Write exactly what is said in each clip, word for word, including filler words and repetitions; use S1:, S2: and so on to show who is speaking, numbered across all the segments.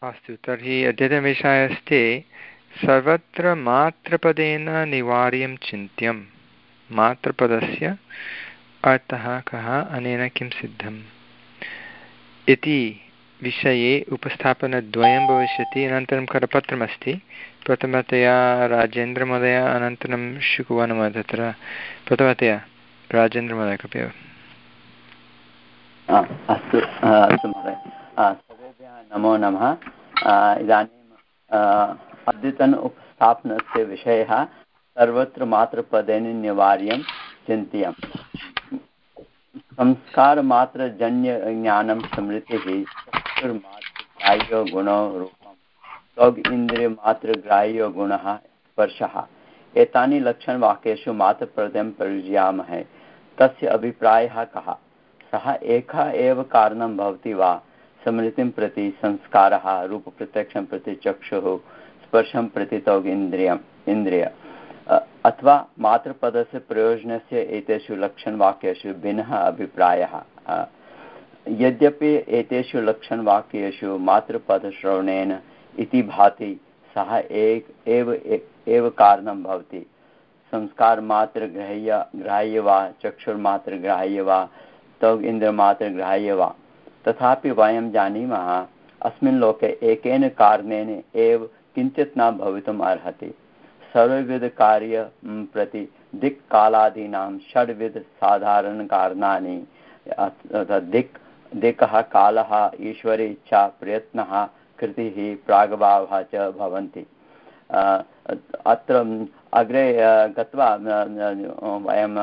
S1: अस्तु, तर्हि अद्यतनविषयः अस्ति सर्वत्र मात्रपदेन निवार्यं चिन्त्यं। मात्रपदस्य अर्थः कः, अनेन किं सिद्धम् इति विषये उपस्थापनद्वयं भविष्यति। अनन्तरं करपत्रमस्ति, प्रथमतया राजेन्द्रमहोदय, अनन्तरं शुकुवनमहोदय। तत्र प्रथमतया राजेन्द्रमहोदय कपिः।
S2: अस्तु अस्तु महोदय, सर्वेभ्यः नमो नमः। इदानीम् अद्यतन उपस्थापनस्य विषयः सर्वत्र मात्रपदेन निवार्यं चिन्त्यम्। संस्कारमात्रजन्यज्ञानं स्मृतिः चक्षुर्मात्रग्राह्यो गुणो रूपं त्वग् इन्द्रियमात्रग्राह्यो गुणः स्पर्शः। एतानि लक्षणवाक्येषु मात्रपदं प्रयुज्यामहे। तस्य अभिप्रायः कः? सः एकः एव कारणं भवति वा? स्मृतिं प्रति संस्कारः, रूपप्रत्यक्षं प्रति चक्षुः, स्पर्शं प्रति त्वग् इन्द्रियम् इन्द्रिय, अथवा मात्रपदस्य प्रयोजनस्य एतेषु लक्षणवाक्येषु भिन्नः अभिप्रायः। यद्यपि एतेषु लक्षणवाक्येषु मात्रपदश्रवणेन इति भाति, सः एक एव एव कारणं भवति। संस्कारमात्रग्राह्य ग्राह्य वा, चक्षुर्मात्रग्राह्य वा, त्वग् इन्द्रियमात्रग्राह्य वा, तथापि वयं जानीमः अस्मिन् लोके एकेन कारणेन एव किञ्चित् न भवितुम् अर्हति। सर्वविधकार्य प्रति दिक्कालादीनां षड्विध साधारणकारणानि दिक् दिक्कः, कालः, ईश्वरी इच्छा, प्रयत्नः, कृतिः, प्रागभावः च भवन्ति। अत्र अग्रे गत्वा वयं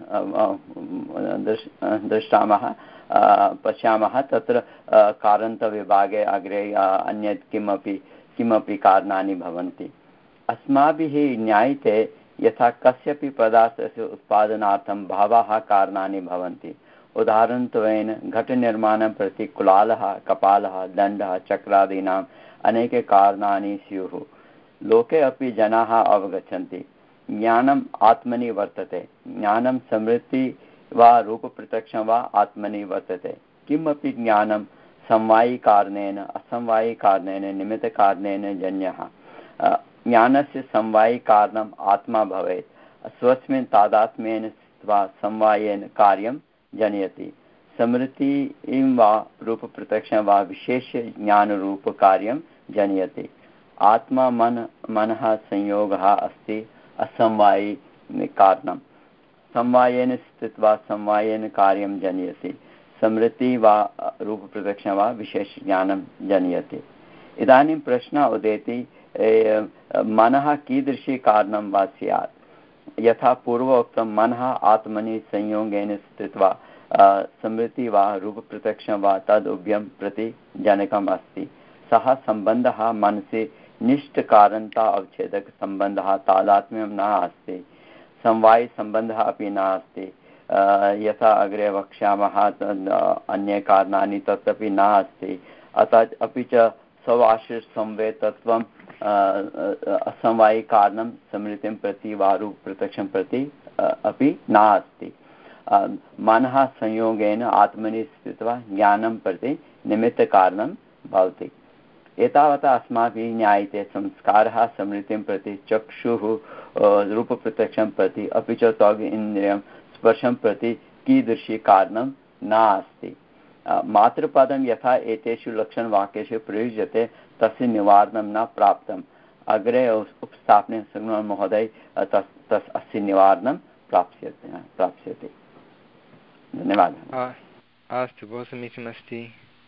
S2: दृष्टामः पश्यामः, तत्र कारणविभागे अग्रे अन्यत् किमपि किमपि कारणानि भवन्ति। अस्माभिः ज्ञायते यथा कस्यापि पदार्थस्य उत्पादनार्थं बहवः कारणानि भवन्ति। उदाहरणत्वेन घटनिर्माणं प्रति कुलालः, कपालः, दण्डः, चक्रादीनाम् अनेके कारणानि स्युः। लोके अपि जनाः अवगच्छन्ति ज्ञानम् आत्मनि वर्तते। ज्ञानं स्मृति वा रूपप्रत्यक्षं वा आत्मनि वर्तते। किमपि ज्ञानं समवायिकारणेन, असमवायिकारणेन, निमित्तकारणेन जन्यः। ज्ञानस्य समवायिकारणम् आत्मा भवेत्। स्वस्मिन् तादात्म्येन स्थित्वा समवायेन कार्यं जनयति। स्मृतिं वा रूपप्रत्यक्षं वा विशेष्य ज्ञानरूपकार्यं जनयति। आत्मा मन मनः संयोगः अस्ति असमवायि कारणं। समवायेन स्थित्वा समवायेन कार्यं जनयति। स्मृति वा रूपप्रत्यक्षं वा विशेषज्ञानं जनयति। इदानीं प्रश्नः उदेति, मनः कीदृशी कारणं वा स्यात्? यथा पूर्वोक्तं मनः आत्मनि संयोगेन स्थित्वा स्मृति वा रूपप्रत्यक्षं वा तद् उभयं प्रति जनकम् अस्ति। सः सम्बन्धः मनसि निष्ठकारणता अवच्छेदकसम्बन्धः, तादात्म्यं न अस्ति। समवायिसम्बन्धः अपि नास्ति। यथा अग्रे वक्ष्यामः, अन्ये कारणानि तदपि नास्ति। अतः अपि च स्वआश्रितसंवेदत्वं असमवायिकारणं स्मृतिं प्रति वा रूपप्रत्यक्षं प्रति अपि नास्ति। मनः संयोगेन आत्मनि स्थित्वा ज्ञानं प्रति निमित्तकारणं भवति। एतावता अस्माभिः ज्ञायते संस्कारः स्मृतिं प्रति, चक्षुः रूपप्रत्यक्षं प्रति, अपि च त्वग् इन्द्रियं स्पर्शं प्रति कीदृशी कारणं नास्ति। मातृपदं यथा एतेषु लक्षणवाक्येषु प्रयुज्यते तस्य निवारणं न प्राप्तम्। अग्रे उपस्थापने शृण्वन् महोदय तस् तस् अस्य निवारणं प्राप्स्यते प्राप्स्यते धन्यवादः।
S1: अस्तु, बहु समीचीनमस्ति।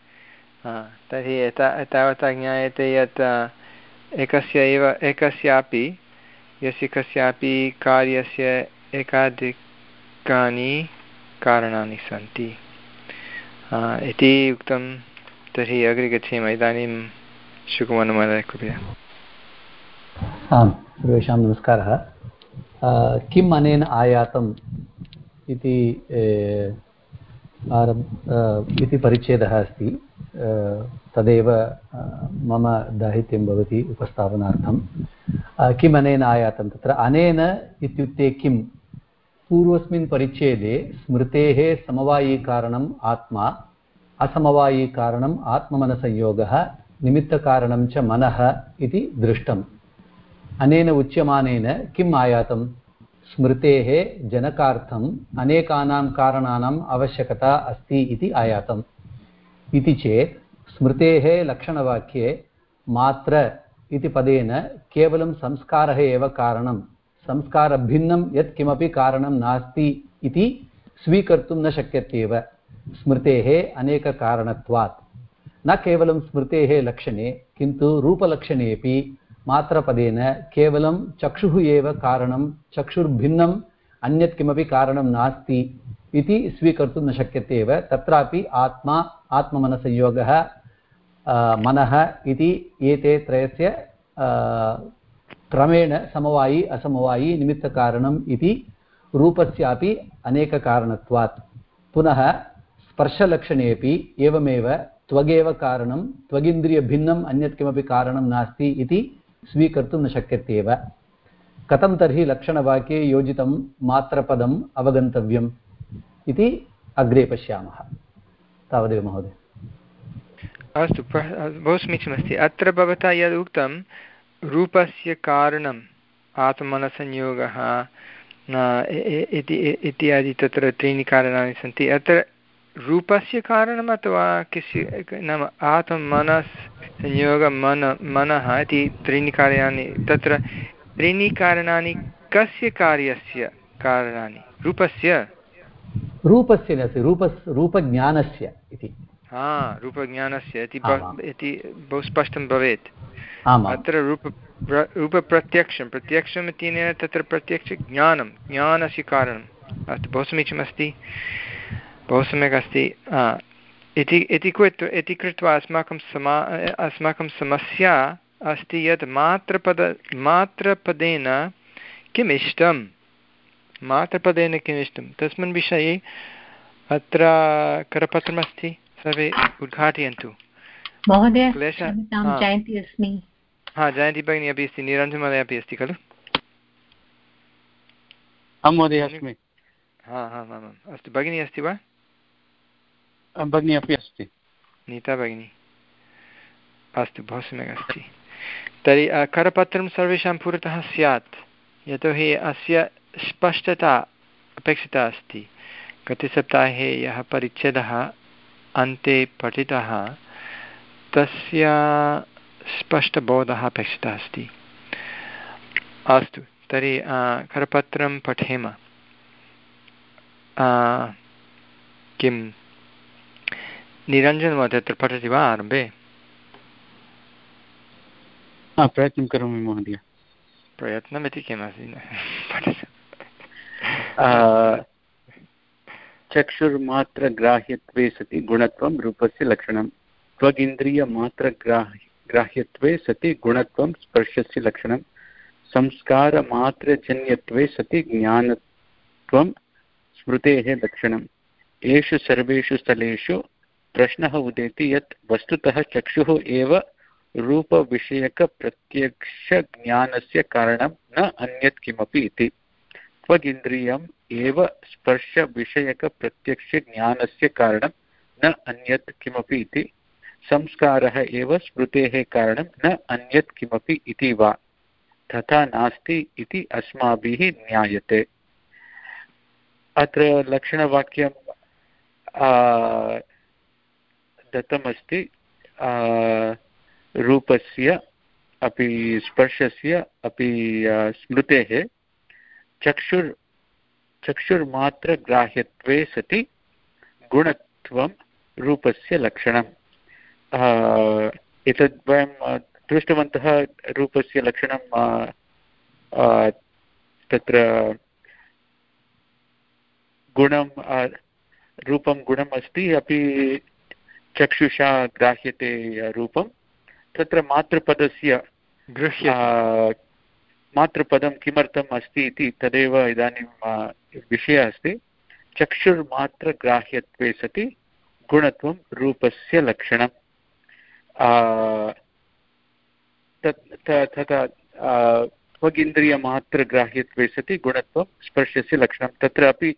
S1: तर्हि एता एतावता ज्ञायते यत् एकस्य एव एकस्यापि यस्य कस्यापि कार्यस्य एकाधिकानि कारणानि सन्ति इति उक्तं। तर्हि अग्रे गच्छेम। इदानीं शुकुमनमहोदय कृपया।
S3: आं, सर्वेषां नमस्कारः। किम् अनेन आयातम् इति इति परिच्छेदः अस्ति। तदेव मम दायित्वं भवति उपस्थापनार्थं। किम् अनेन आयातं? तत्र अनेन इत्युक्ते किं? पूर्वस्मिन् परिच्छेदे स्मृतेः समवायिकारणम् आत्मा, असमवायिकारणम् आत्ममनसंयोगः निमित्तकारणं च मनः इति दृष्टम्। अनेन उच्यमानेन किम् आयातं? स्मृतेः जनकार्थम् अनेकानां कारणानाम् आवश्यकता अस्ति इति आयातम्। इति चेत् स्मृतेः लक्षणवाक्ये मात्र इति पदेन केवलं संस्कारः एव कारणं, संस्कारभिन्नं यत् किमपि कारणं नास्ति इति स्वीकर्तुं न शक्यत्येव स्मृतेः अनेककारणत्वात्। न केवलं स्मृतेः लक्षणे किन्तु रूपलक्षणेपि मात्रपदेन केवलं चक्षुः एव कारणं, चक्षुर्भिन्नम् अन्यत् किमपि कारणं नास्ति इति स्वीकर्तुं न शक्यत्येव। तत्रापि आत्मा आत्ममनसंयोगः मनः इति एते त्रयस्य क्रमेण समवायी असमवायी निमित्तकारणम् इति रूपस्यापि अनेककारणत्वात्। पुनः स्पर्शलक्षणेपि एवमेव त्वगेव कारणं, त्वगिन्द्रियभिन्नम् अन्यत् किमपि कारणं नास्ति इति स्वीकर्तुं न शक्यत्येव। कथं तर्हि लक्षणवाक्ये योजितं मात्रपदम् अवगन्तव्यम् इति अग्रे पश्यामः। तावदेव महोदय।
S1: अस्तु, बहु समीचीनमस्ति। अत्र भवता यद् उक्तं रूपस्य कारणम् आत्मनसंयोगः इत्यादि तत्र त्रीणि कारणानि सन्ति। अत्र रूपस्य कारणम् अथवा किस्य नाम आत्मनसंयोग मन मनः इति त्रीणि कार्याणि, तत्र त्रीणि कारणानि कस्य कार्यस्य कारणानि? रूपस्य
S3: रूपस्य नास्ति, रूपस् रूपज्ञानस्य इति।
S1: हा, रूपज्ञानस्य इति बहु स्पष्टं भवेत्। अत्र रूप रूपप्रत्यक्षं प्रत्यक्षम् इत्यनेन तत्र प्रत्यक्षज्ञानं, ज्ञानस्य कारणम्। अस्तु, बहु समीचीनमस्ति, बहु सम्यक् अस्ति। इति इति कृत्वा इति कृत्वा अस्माकं समा अस्माकं समस्या अस्ति यत् मात्रपद मात्रपदेन किम् इष्टं, मात्रपदेन किम् इष्टं तस्मिन् विषये अत्र करपत्रमस्ति, सर्वे उद्घाटयन्तु।
S4: महोदय,
S1: क्लेशः?
S4: जयन्ती अस्मि।
S1: हा, जयन्ती भगिनी अपि अस्ति, निरञ्जनमहोदय अपि अस्ति खलु?
S5: आं महोदय अस्मि।
S1: हा हा आमाम्, अस्तु। भगिनी अस्ति वा?
S5: भगिनी अपि अस्ति।
S1: नीता भगिनी, अस्तु, बहु सम्यक् अस्ति। तर्हि करपत्रं सर्वेषां पुरतः स्यात्, यतोहि अस्य स्पष्टता अपेक्षिता अस्ति। गते सप्ताहे यः परिच्छेदः अन्ते पठितः तस्य स्पष्टबोधः अपेक्षितः अस्ति। अस्तु, तर्हि करपत्रं पठेम। किं निरञ्जनमहोदय अत्र पठति वा आरम्भे?
S5: प्रयत्नं करोमि महोदय।
S1: प्रयत्नमिति किमस्ति?
S5: चक्षुर्मात्रग्राह्यत्वे सति गुणत्वं रूपस्य लक्षणं। त्वगिन्द्रियमात्रग्राह्य ग्राह्यत्वे सति गुणत्वं स्पर्शस्य लक्षणं। संस्कारमात्रजन्यत्वे सति ज्ञानत्वं स्मृतेः लक्षणम्। येषु सर्वेषु स्थलेषु प्रश्नः उदेति यत् वस्तुतः चक्षुः एव रूपविषयकप्रत्यक्षज्ञानस्य कारणं न अन्यत् किमपि इति। त्वगिन्द्रियम् एव स्पर्शविषयकप्रत्यक्षज्ञानस्य कारणं न अन्यत् किमपि इति। संस्कारः एव स्मृतेः कारणं न अन्यत् किमपि इति वा? तथा नास्ति इति अस्माभिः ज्ञायते। अत्र लक्षणवाक्यं दत्तमस्ति। रूपस्य अपि स्पर्शस्य अपि स्मृतेः चक्षुर् चक्षुर्मात्रग्राह्यत्वे सति गुणत्वं रूपस्य लक्षणम्। एतद् वयं दृष्टवन्तः। रूपस्य लक्षणं तत्र गुणं रूपं गुणम् अस्ति, अपि चक्षुषा ग्राह्यते रूपं। तत्र मातृपदस्य मातृपदं किमर्थम् अस्ति इति तदेव इदानीं विषयः अस्ति। चक्षुर्मात्रग्राह्यत्वे सति गुणत्वं रूपस्य लक्षणं। तथा त्वगिन्द्रियमात्रग्राह्यत्वे सति गुणत्वं स्पर्शस्य लक्षणं। तत्र अपि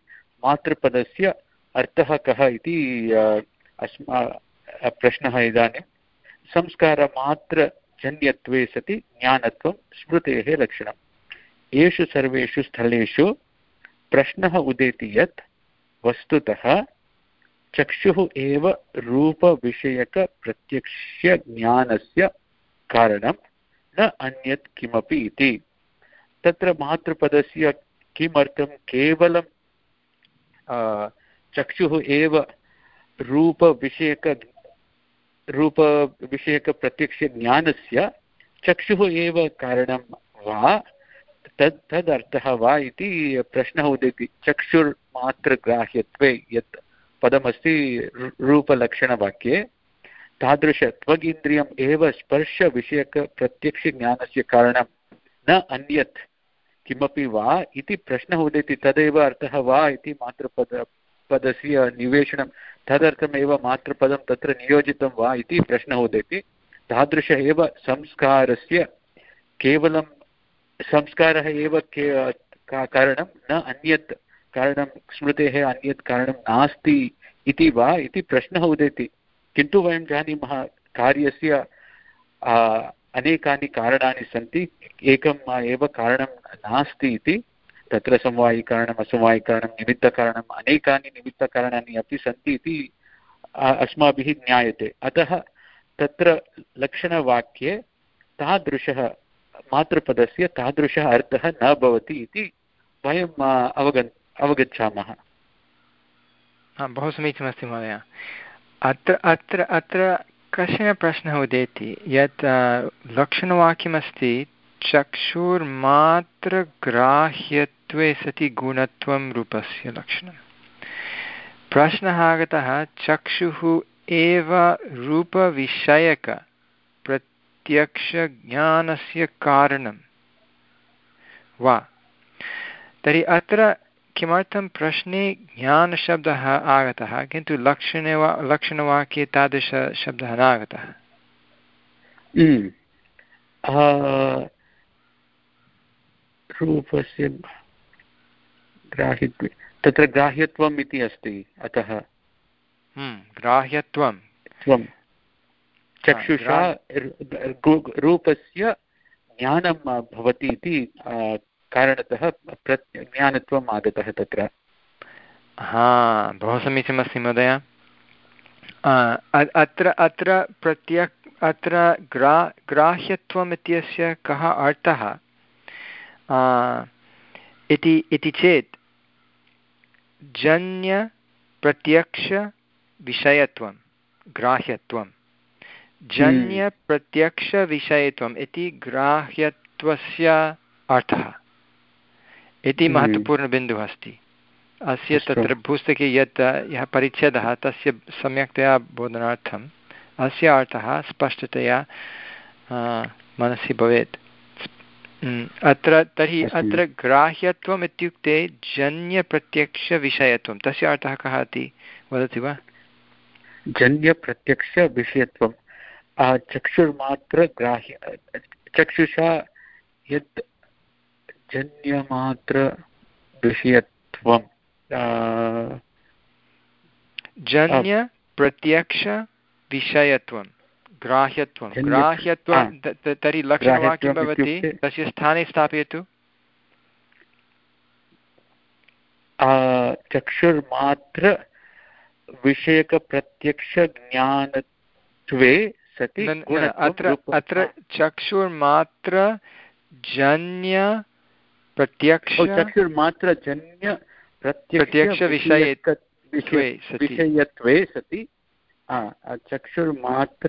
S5: मातृपदस्य अर्थः कः इति अस्मा प्रश्नः इदानीं। संस्कारमात्रजन्यत्वे सति ज्ञानत्वं स्मृतेः लक्षणम्। येषु सर्वेषु स्थलेषु प्रश्नः उदेति यत् वस्तुतः चक्षुः एव रूपविषयकप्रत्यक्षज्ञानस्य कारणं न अन्यत् किमपि इति। तत्र मातृपदस्य किमर्थं केवलं चक्षुः एव रूपविषयक रूपविषयकप्रत्यक्षज्ञानस्य चक्षुः एव कारणं वा तद् तदर्थः वा इति प्रश्नः उदेति। चक्षुर्मात्रग्राह्यत्वे यत् पदमस्ति रूपलक्षणवाक्ये तादृश त्वगिन्द्रियम् एव स्पर्शविषयकप्रत्यक्षज्ञानस्य कारणं न अन्यत् किमपि वा इति प्रश्नः उदेति। तदेव अर्थः वा इति मातृपद पदस्य निवेशनं तदर्थमेव मातृपदं तत्र नियोजितं वा इति प्रश्नः उदेति। तादृश एव संस्कारस्य केवलं संस्कारः एव के कारणं न अन्यत् कारणं स्मृतेः अन्यत् कारणं नास्ति इति वा इति प्रश्नः उदेति। किन्तु वयं जानीमः कार्यस्य अनेकानि कारणानि सन्ति, एकम् एव कारणं नास्ति इति। तत्र समवायिकारणम् असमवायिकारणं निमित्तकारणम् अनेकानि निमित्तकारणानि अपि सन्ति इति अस्माभिः ज्ञायते। अतः तत्र लक्षणवाक्ये तादृशः मातृपदस्य तादृशः अर्थः न भवति इति वयम् अवगन् अवगच्छामः।
S1: बहु समीचीनमस्ति महोदय। अत्र अत्र अत्र कश्चन प्रश्नः उदेति यत् लक्षणवाक्यमस्ति चक्षुर्मात्रग्राह्यत्वे सति गुणत्वं रूपस्य लक्षणं। प्रश्नः आगतः चक्षुः एव रूपविषयक प्रत्यक्षज्ञानस्य कारणं वा। तर्हि अत्र किमर्थं प्रश्ने ज्ञानशब्दः आगतः किन्तु लक्षणे वा लक्षणवाक्ये तादृशशब्दः न आगतः?
S5: रूपस्य ग्राह्यत्वे तत्र ग्राह्यत्वम् इति अस्ति, अतः
S1: ग्राह्यत्वं
S5: चक्षुषा रूपस्य ज्ञानं भवति इति कारणतः ज्ञानत्वम् आगतः तत्र।
S1: हा, बहु समीचीनमस्ति महोदय। अत्र अत्र प्रत्यक् अत्र ग्रा ग्राह्यत्वम् इत्यस्य कः अर्थः इति इति चेत् जन्यप्रत्यक्षविषयत्वं ग्राह्यत्वं जन्यप्रत्यक्षविषयत्वम् इति ग्राह्यत्वस्य अर्थः इति महत्त्वपूर्णबिन्दुः अस्ति। अस्य तत्र पुस्तके यत् यः परिच्छेदः तस्य सम्यक्तया बोधनार्थम् अस्य अर्थः स्पष्टतया मनसि भवेत्। अत्र तर्हि अत्र ग्राह्यत्वम् इत्युक्ते जन्यप्रत्यक्षविषयत्वं, तस्य अर्थः कः इति वदति वा?
S5: जन्यप्रत्यक्षविषयत्वं चक्षुर्मात्रग्राह्य चक्षुषा यत् जन्यमात्रविषयत्वं
S1: जन्यप्रत्यक्षविषयत्वं ग्राह्यत्वं ग्राह्यत्वं तर्हि लक्षणवाक्यं भवति तस्य स्थाने स्थापयतु।
S5: चक्षुर्मात्र विषयकप्रत्यक्षज्ञानत्वे सति
S1: अत्र अत्र चक्षुर्मात्र जन्य प्रत्यक्ष
S5: चक्षुर्मात्रजन्य प्रत्यक्षविषयत्वे सति चक्षुर्मात्र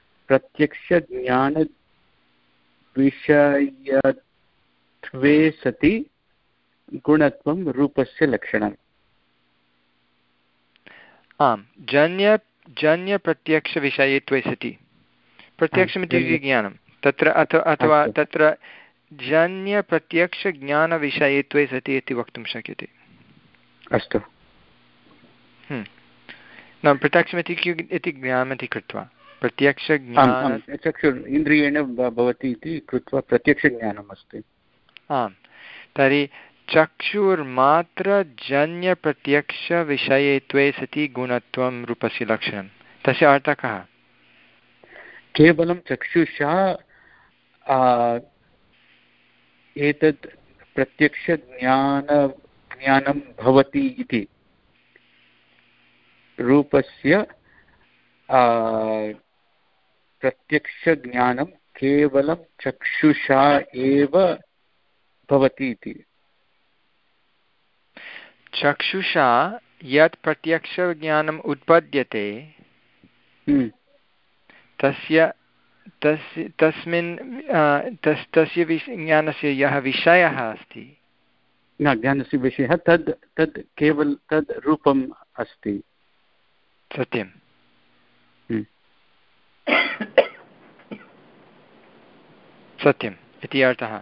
S5: प्रत्यक्षज्ञानविषयत्वे सति गुणत्वं रूपस्य लक्षणम्।
S1: आम्, जन्य जन्यप्रत्यक्षविषयत्वे सति प्रत्यक्षमित्युक्ते ज्ञानं तत्र अथवा तत्र जन्यप्रत्यक्षज्ञानविषयत्वे सति इति वक्तुं शक्यते।
S5: अस्तु,
S1: न प्रत्यक्षमिति इति ज्ञानमिति कृत्वा प्रत्यक्षज्ञान
S5: चक्षुर् इन्द्रियेण भवति इति कृत्वा प्रत्यक्षज्ञानम् अस्ति।
S1: आम्, तर्हि चक्षुर्मात्रजन्यप्रत्यक्षविषयत्वे सति गुणत्वं रूपस्य लक्षणं, तस्य अर्थः कः?
S5: केवलं चक्षुषा एतत् प्रत्यक्षज्ञान ज्ञानं भवति इति रूपस्य प्रत्यक्षज्ञानं केवलं चक्षुषा एव भवति इति।
S1: चक्षुषा यत् प्रत्यक्षज्ञानम् उत्पद्यते तस्य तस्य तस्मिन् तस् तस्य विष ज्ञानस्य यः विषयः अस्ति
S5: न ज्ञानस्य विषयः तद् तद् केवलं तद् रूपम् अस्ति।
S1: सत्यं सत्यम् इति अर्थः।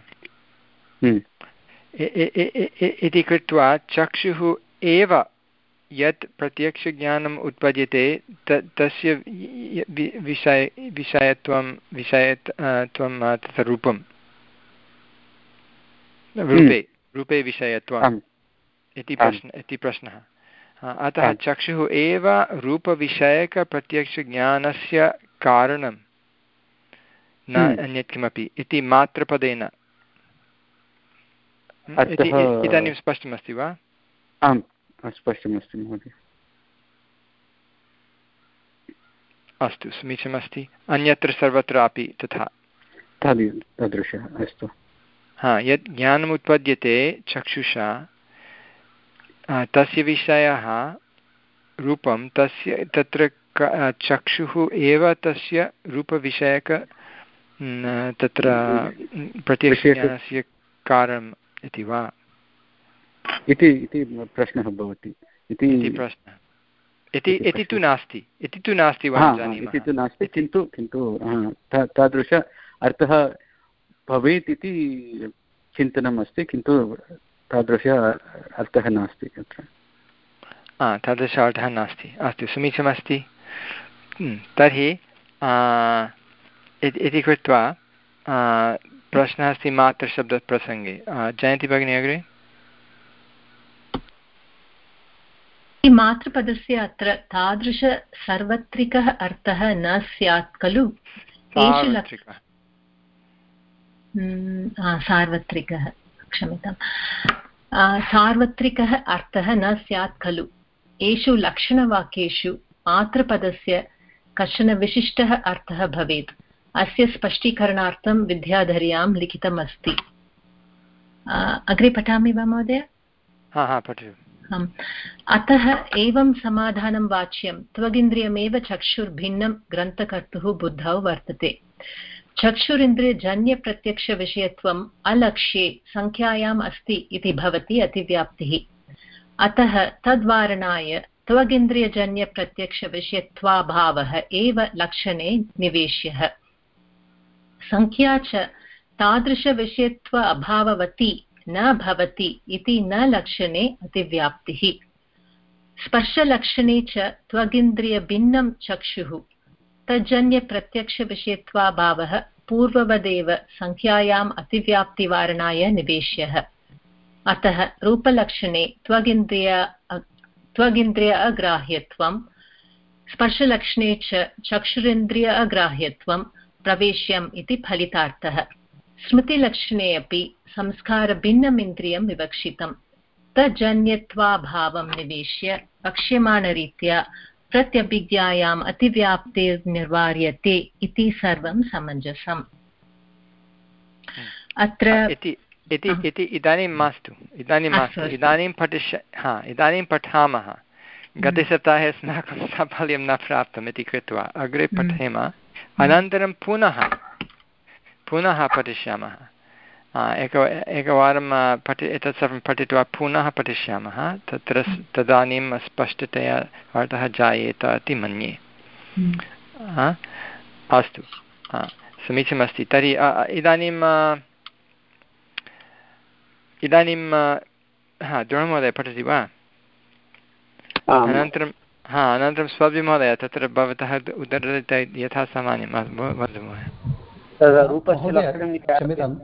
S1: इति कृत्वा चक्षुः एव यत् प्रत्यक्षज्ञानम् उत्पद्यते त तस्य विषय विषयत्वं विषयत् त्वं तत् रूपं रूपे रूपे विषयत्वम् इति प्रश्न इति प्रश्नः। अतः चक्षुः एव रूपविषयकप्रत्यक्षज्ञानस्य कारणं न अन्यत् किमपि इति मात्रपदेन। इदानीं स्पष्टमस्ति वा?
S5: आम् स्पष्टमस्ति महोदय।
S1: अस्तु समीचीनमस्ति। अन्यत्र सर्वत्रापि तथा
S5: तादृशः अस्तु।
S1: हा यत् ज्ञानम् उत्पद्यते चक्षुषा तस्य विषयः रूपं तस्य तत्र चक्षुः एव तस्य रूपविषयक तत्र प्रत्यक्षज्ञानस्य कारणम् इति वा
S5: इति इति प्रश्नः भवति इति
S1: प्रश्नः। इति इति तु नास्ति इति तु नास्ति वयं जानीमः
S5: इति तु नास्ति किन्तु किन्तु तादृश अर्थः भवेत् इति चिन्तनम् अस्ति किन्तु तादृश अर्थः नास्ति अत्र।
S1: तादृश अर्थः नास्ति। अस्तु समीचीनमस्ति। तर्हि इति कृत्वा प्रश्नः अस्ति मातृशब्दप्रसङ्गे। जयन्ती भगिनी अग्रे।
S4: मातृपदस्य अत्र तादृश सार्वत्रिकः अर्थः न स्यात् खलु। सार्वत्रिकः क्षम्यतां सार्वत्रिकः अर्थः न स्यात् खलु। एषु लक्षणवाक्येषु मातृपदस्य कश्चन विशिष्टः अर्थः भवेत्। अस्य स्पष्टीकरणार्थं विद्याधर्यां लिखितमस्ति। अग्रे पठामि वा महोदय?
S1: हा हा पठतु।
S4: अतः एवं समाधानं वाच्यं त्वगिन्द्रियमेव चक्षुर्भिन्नं ग्रन्थकर्तुः बुद्धौ वर्तते। चक्षुरिन्द्रियजन्यप्रत्यक्षविषयत्वम् अलक्ष्ये संख्यायाम् अस्ति इति भवति अतिव्याप्तिः। अतः तद्वारणाय त्वगिन्द्रियजन्यप्रत्यक्षविषयत्वाभावः एव लक्षणे निवेश्यः। संख्या च तादृशविषयत्व अभाववती न भवति इति न लक्षणे अतिव्याप्तिः। स्पर्शलक्षणे च त्वगिन्द्रियभिन्नं चक्षुः तज्जन्यप्रत्यक्षविषयत्वाभावः पूर्ववदेव संख्यायाम् अतिव्याप्तिवारणाय निवेश्यः। अतः रूपलक्षणे त्वगिन्द्रिय त्वगिन्द्रिय अग्राह्यत्वं स्पर्शलक्षणे च चक्षुरिन्द्रिय अग्राह्यत्वं प्रवेश्यम् इति फलितार्थः। स्मृतिलक्षणे अपि संस्कारभिन्नम् इन्द्रियं विवक्षितं। तज्जन्यत्वाभावं निवेश्य वक्ष्यमाणरीत्या प्रत्यभिज्ञायाम् अतिव्याप्तिर्निर्वार्यते इति सर्वं समञ्जसम्। अत्र
S1: इति इदानीं मास्तु इदानीं मास्तु इदानीं पठिष्य हा इदानीं पठामः। गते सप्ताहे अस्माकं साफल्यं न प्राप्तम् इति कृत्वा अग्रे पठेम। अनन्तरं पुनः पुनः पठिष्यामः। एक एकवारं पठि एतत् सर्वं पठित्वा पुनः पठिष्यामः। तत्र तदानीं स्पष्टतया अर्थः जायेत इति मन्ये। अस्तु समीचीनमस्ति। तर्हि इदानीं इदानीं हा द्रोणमहोदय पठति वा? अनन्तरं हा अनन्तरं स्वाभि महोदय तत्र भवतः उदरते यथा सामान्यं वदतु महोदय।
S3: क्षम्यतां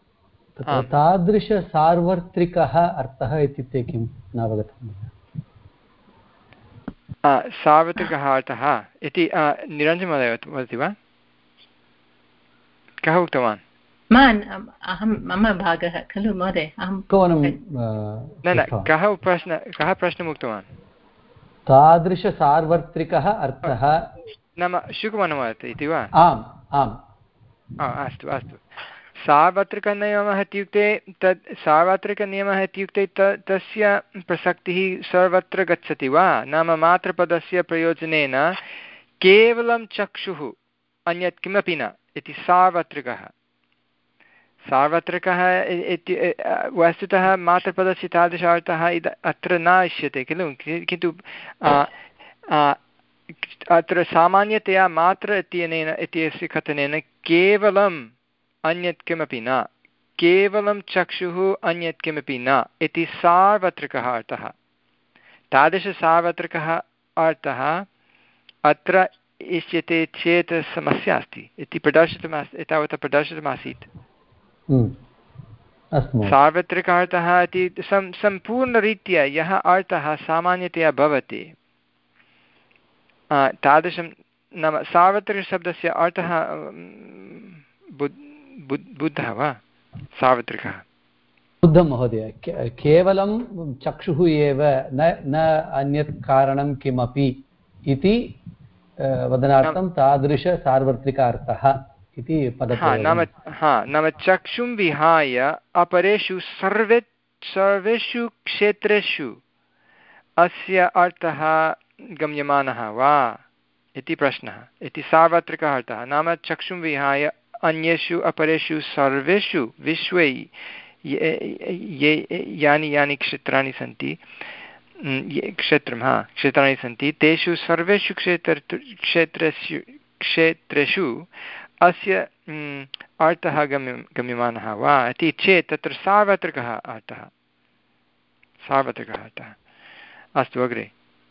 S3: तादृशसार्वत्रिकः अर्थः इत्युक्ते किं नावगतं?
S1: सार्वत्रिकः अर्थः इति निरञ्जन महोदय वदति वा? कः उक्तवान्?
S4: मान् अहं मम भागः खलु महोदय अहं
S1: न न कः प्रश्न कः प्रश्नम् उक्तवान्?
S3: तादृशसार्वत्रिकः अर्थः
S1: नाम शुकवनमर्थ इति वा?
S3: आम् आम्
S1: अस्तु अस्तु सार्वत्रिकनियमः इत्युक्ते तत् सार्वत्रिकनियमः इत्युक्ते त तस्य प्रसक्तिः सर्वत्र गच्छति वा? नाम मात्रपदस्य प्रयोजनेन केवलं चक्षुः अन्यत् किमपि न इति सार्वत्रिकः। सार्वत्रिकः इति वस्तुतः मात्रपदस्य तादृश अर्थः इद अत्र न इष्यते खलु, किन्तु अत्र सामान्यतया मात्र इत्यनेन इत्यस्य कथनेन केवलम् अन्यत् किमपि न, केवलं चक्षुः अन्यत् किमपि न इति सार्वत्रिकः अर्थः। तादृशसार्वत्रिकः अर्थः अत्र इष्यते चेत् समस्या अस्ति इति प्रदर्शितमासीत्, एतावता प्रदर्शितमासीत्। सार्वत्रिकार्थः इति सं सम्पूर्णरीत्या यः अर्थः सामान्यतया भवति तादृशं नाम सार्वत्रिकशब्दस्य अर्थः बुद्धः वा? सार्वत्रिकः
S3: बुद्धं महोदय, केवलं चक्षुः एव न न अन्यत् कारणं किमपि इति वदनार्थं तादृशसार्वत्रिकार्थः इति पदप्रयोगः।
S1: नाम हा नाम चक्षुं विहाय अपरेषु सर्वे सर्वेषु क्षेत्रेषु अस्य अर्थः गम्यमानः वा इति प्रश्नः, इति सार्वत्रिकः अर्थः। नाम चक्षुं विहाय अन्येषु अपरेषु सर्वेषु विश्वे ये यानि यानि क्षेत्राणि सन्ति, क्षेत्रं हा क्षेत्राणि सन्ति, तेषु सर्वेषु क्षेत्र क्षेत्रेषु क्षेत्रेषु अस्य अर्थः गम्य गम्यमानः वा इति चेत् तत्र सार्वत्रिकः अर्थः, सार्वत्रिकः अर्थः। अस्तु अग्रे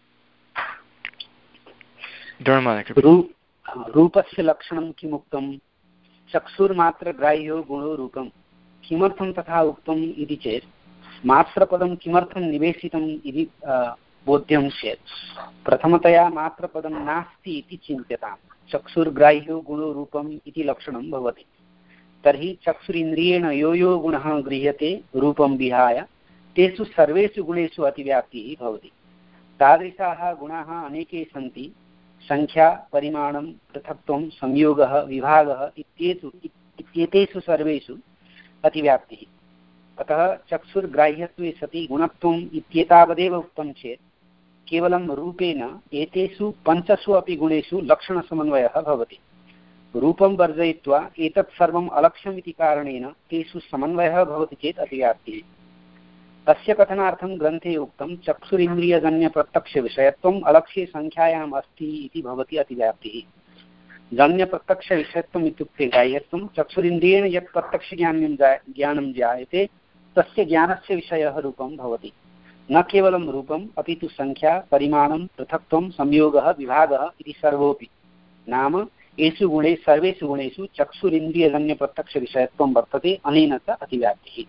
S6: रूपस्य लक्षणं किमुक्तं? चक्षुर्मात्रग्राह्यो गुणो रूपं। किमर्थं तथा उक्तम् इति चेत् मात्रपदं किमर्थं निवेशितम् इति बोध्यं चेत् प्रथमतया मात्रपदं नास्ति इति चिन्त्यताम्। चक्षुर्ग्राह्यो गुणो रूपम् इति लक्षणं भवति। तर्हि चक्षुरिन्द्रियेण यो यो गुणः गृह्यते रूपं विहाय तेषु सर्वेषु गुणेषु अतिव्याप्तिः भवति। तादृशाः गुणाः अनेके सन्ति। संख्या, परिमाणं, पृथक्त्वं, संयोगः, विभागः इत्येतेषु इत्येतेषु सर्वेषु अतिव्याप्तिः। अतः चक्षुर्ग्राह्यत्वे सति गुणत्वम् इत्येतावदेव उक्तं चेत् केवलं रूपेण एतेषु पञ्चसु अपि गुणेषु लक्षणसमन्वयः भवति। रूपं वर्जयित्वा एतत् सर्वम् अलक्ष्यम् इति कारणेन तेषु समन्वयः भवति चेत् अतिव्याप्तिः। अस्य कथनार्थं ग्रन्थे उक्तं चक्षुरिन्द्रियजन्यप्रत्यक्षविषयत्वम् अलक्ष्ये सङ्ख्यायाम् अस्ति इति भवति अतिव्याप्तिः। जन्यप्रत्यक्षविषयत्वम् इत्युक्ते ग्राह्यत्वं। चक्षुरिन्द्रियेण यत् प्रत्यक्षज्ञानं ज्ञानं जायते तस्य ज्ञानस्य विषयः रूपं भवति। न केवलं रूपम् अपि तु संख्या, परिमाणं, पृथक्त्वं, संयोगः, विभागः इति सर्वोऽपि। नाम येषु गुणे सर्वेषु गुणेषु चक्षुरिन्द्रियजन्यप्रत्यक्षविषयत्वं वर्तते, अनेन च अतिव्याप्तिः।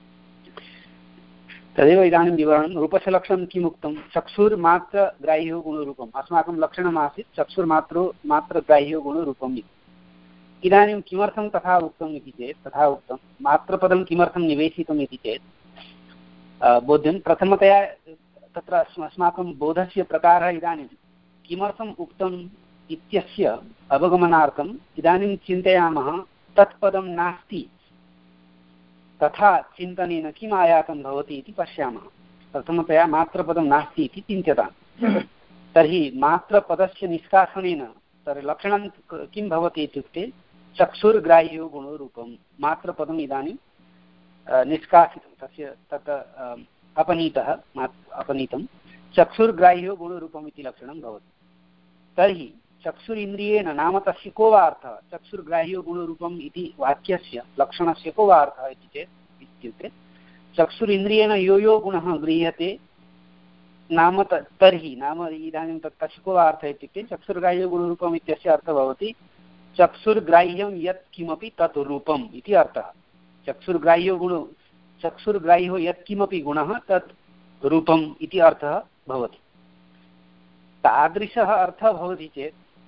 S6: तदेव इदानीं विवरणं। रूपस्य लक्षणं किमुक्तं? चक्षुर्मात्रग्राह्यो गुणरूपम्। अस्माकं लक्षणमासीत् चक्षुर्मात्रो मात्रग्राह्यो गुणरूपम् इति। इदानीं किमर्थं तथा उक्तम् इति चेत् तथा उक्तं मात्रपदं किमर्थं निवेशितम् इति चेत् बोध्यं। प्रथमतया तत्र अस्माकं बोधस्य प्रकारः इदानीं किमर्थम् उक्तम् इत्यस्य अवगमनार्थम् इदानीं चिन्तयामः तत्पदं नास्ति, तथा चिन्तनेन किम् आयातं भवति इति पश्यामः। प्रथमतया मात्रपदं नास्ति इति चिन्त्यताम्। तर्हि मात्रपदस्य निष्कासनेन तर्हि लक्षणं किं भवति इत्युक्ते चक्षुर्ग्राह्यो गुणरूपं। मात्रपदम् इदानीं निष्कासितं, तस्य तत् अपनीतः अपनीतं चक्षुर्ग्राह्यो गुणरूपम् इति लक्षणं भवति। तर्हि चक्षुरिन्द्रियेण नाम तस्य को वा अर्थः? चक्षुर्ग्राह्यो गुणरूपम् इति वाक्यस्य लक्षणस्य को वा अर्थः इति चेत् इत्युक्ते चक्षुरिन्द्रियेण यो यो गुणः गृह्यते नाम तर्हि नाम इदानीं तत् तस्य को वा अर्थः इत्युक्ते चक्षुर्ग्राह्यो गुणरूपम् इत्यस्य अर्थः भवति चक्षुर्ग्राह्यं यत् किमपि तत् रूपम् इति अर्थः। चक्षुर्ग्राह्यो गुण चक्षुर्ग्राह्यो यत् किमपि गुणः तत् रूपम् इति अर्थः भवति। तादृशः अर्थः भवति चेत्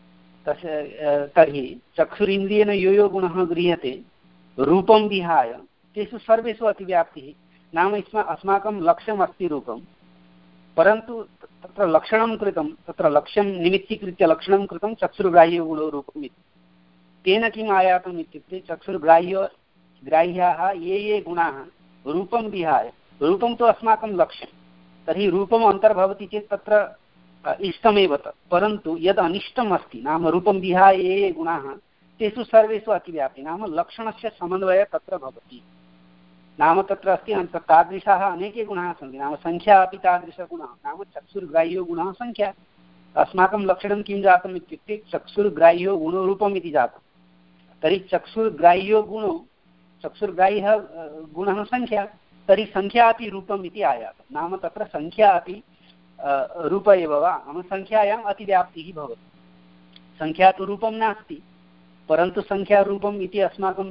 S6: तस्य तर्हि चक्षुरिन्द्रियेण यो यो गुणः गृह्यते रूपं विहाय तेषु सर्वेषु अतिव्याप्तिः। नाम अस्माकं लक्ष्यम् अस्ति रूपं, परन्तु तत्र लक्षणं कृतं, तत्र लक्ष्यं निमित्तीकृत्य लक्षणं कृतं चक्षुर्ग्राह्यो गुणो रूपम् इति। तेन किम् आयातम् इत्युक्ते चक्षुर्ग्राह्य ग्राह्याः ये ये गुणाः रूपं विहाय, रूपं तु अस्माकं लक्ष्यं, तर्हि रूपम् अन्तर्भवति चेत् तत्र इष्टमेव तत्, परन्तु यद् अनिष्टम् अस्ति नाम रूपं विहाय ये ये गुणाः तेषु सर्वेषु अतिव्याप्ति, नाम लक्षणस्य समन्वयः तत्र भवति। नाम तत्र अस्ति तादृशाः अनेके गुणाः सन्ति, नाम संख्या अपि तादृशगुणः, नाम चक्षुर्ग्राह्यो गुणः संख्या। अस्माकं लक्षणं किं जातम् इत्युक्ते चक्षुर्ग्राह्यो गुणरूपम् इति जातं। तर्हि चक्षुर्ग्राह्यो गुणो चक्षुर्ग्राह्यः गुणः संख्या, तर्हि संख्या अपि रूपम् इति आयातं। नाम तत्र संख्या अपि रूप एव वा, नाम संख्यायाम् अतिव्याप्तिः भवति। संख्या तु रूपं नास्ति, परन्तु संख्या रूपम् इति अस्माकं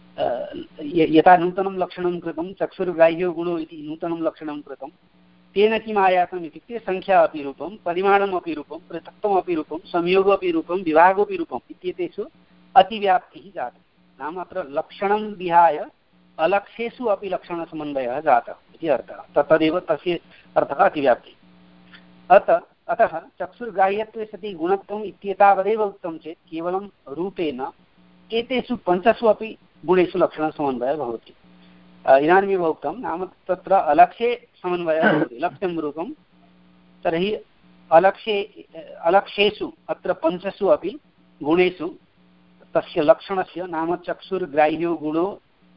S6: यथा नूतनं लक्षणं कृतं चक्षुर्ग्राह्यो गुणो इति नूतनं लक्षणं कृतं, तेन किम् आयातम् इत्युक्ते संख्या अपि रूपं, परिमाणम् अपि रूपं, पृथक्त्वमपि रूपं, संयोगोपि रूपं, विभागोपि रूपम् इत्येतेषु अतिव्याप्तिः जाता। नाम अत्र लक्षणं विहाय अलक्ष्येषु अपि लक्षणसमन्वयः जातः इति अर्थः। तदेव तस्य अर्थः अतिव्याप्तिः। अत अतः चक्षुर्ग्राह्यत्वे सति गुणत्वम् इत्येतावदेव उक्तं चेत् केवलं रूपेण एतेषु पञ्चसु अपि गुणेषु लक्षणसमन्वयः भवति। इदानीमेव उक्तं, नाम तत्र अलक्ष्ये समन्वयः भवति, लक्ष्यं रूपं, तर्हि अलक्ष्ये अलक्ष्येषु अत्र पञ्चसु अपि गुणेषु तस्य लक्षणस्य नाम चक्षुर्ग्राह्यो गुणो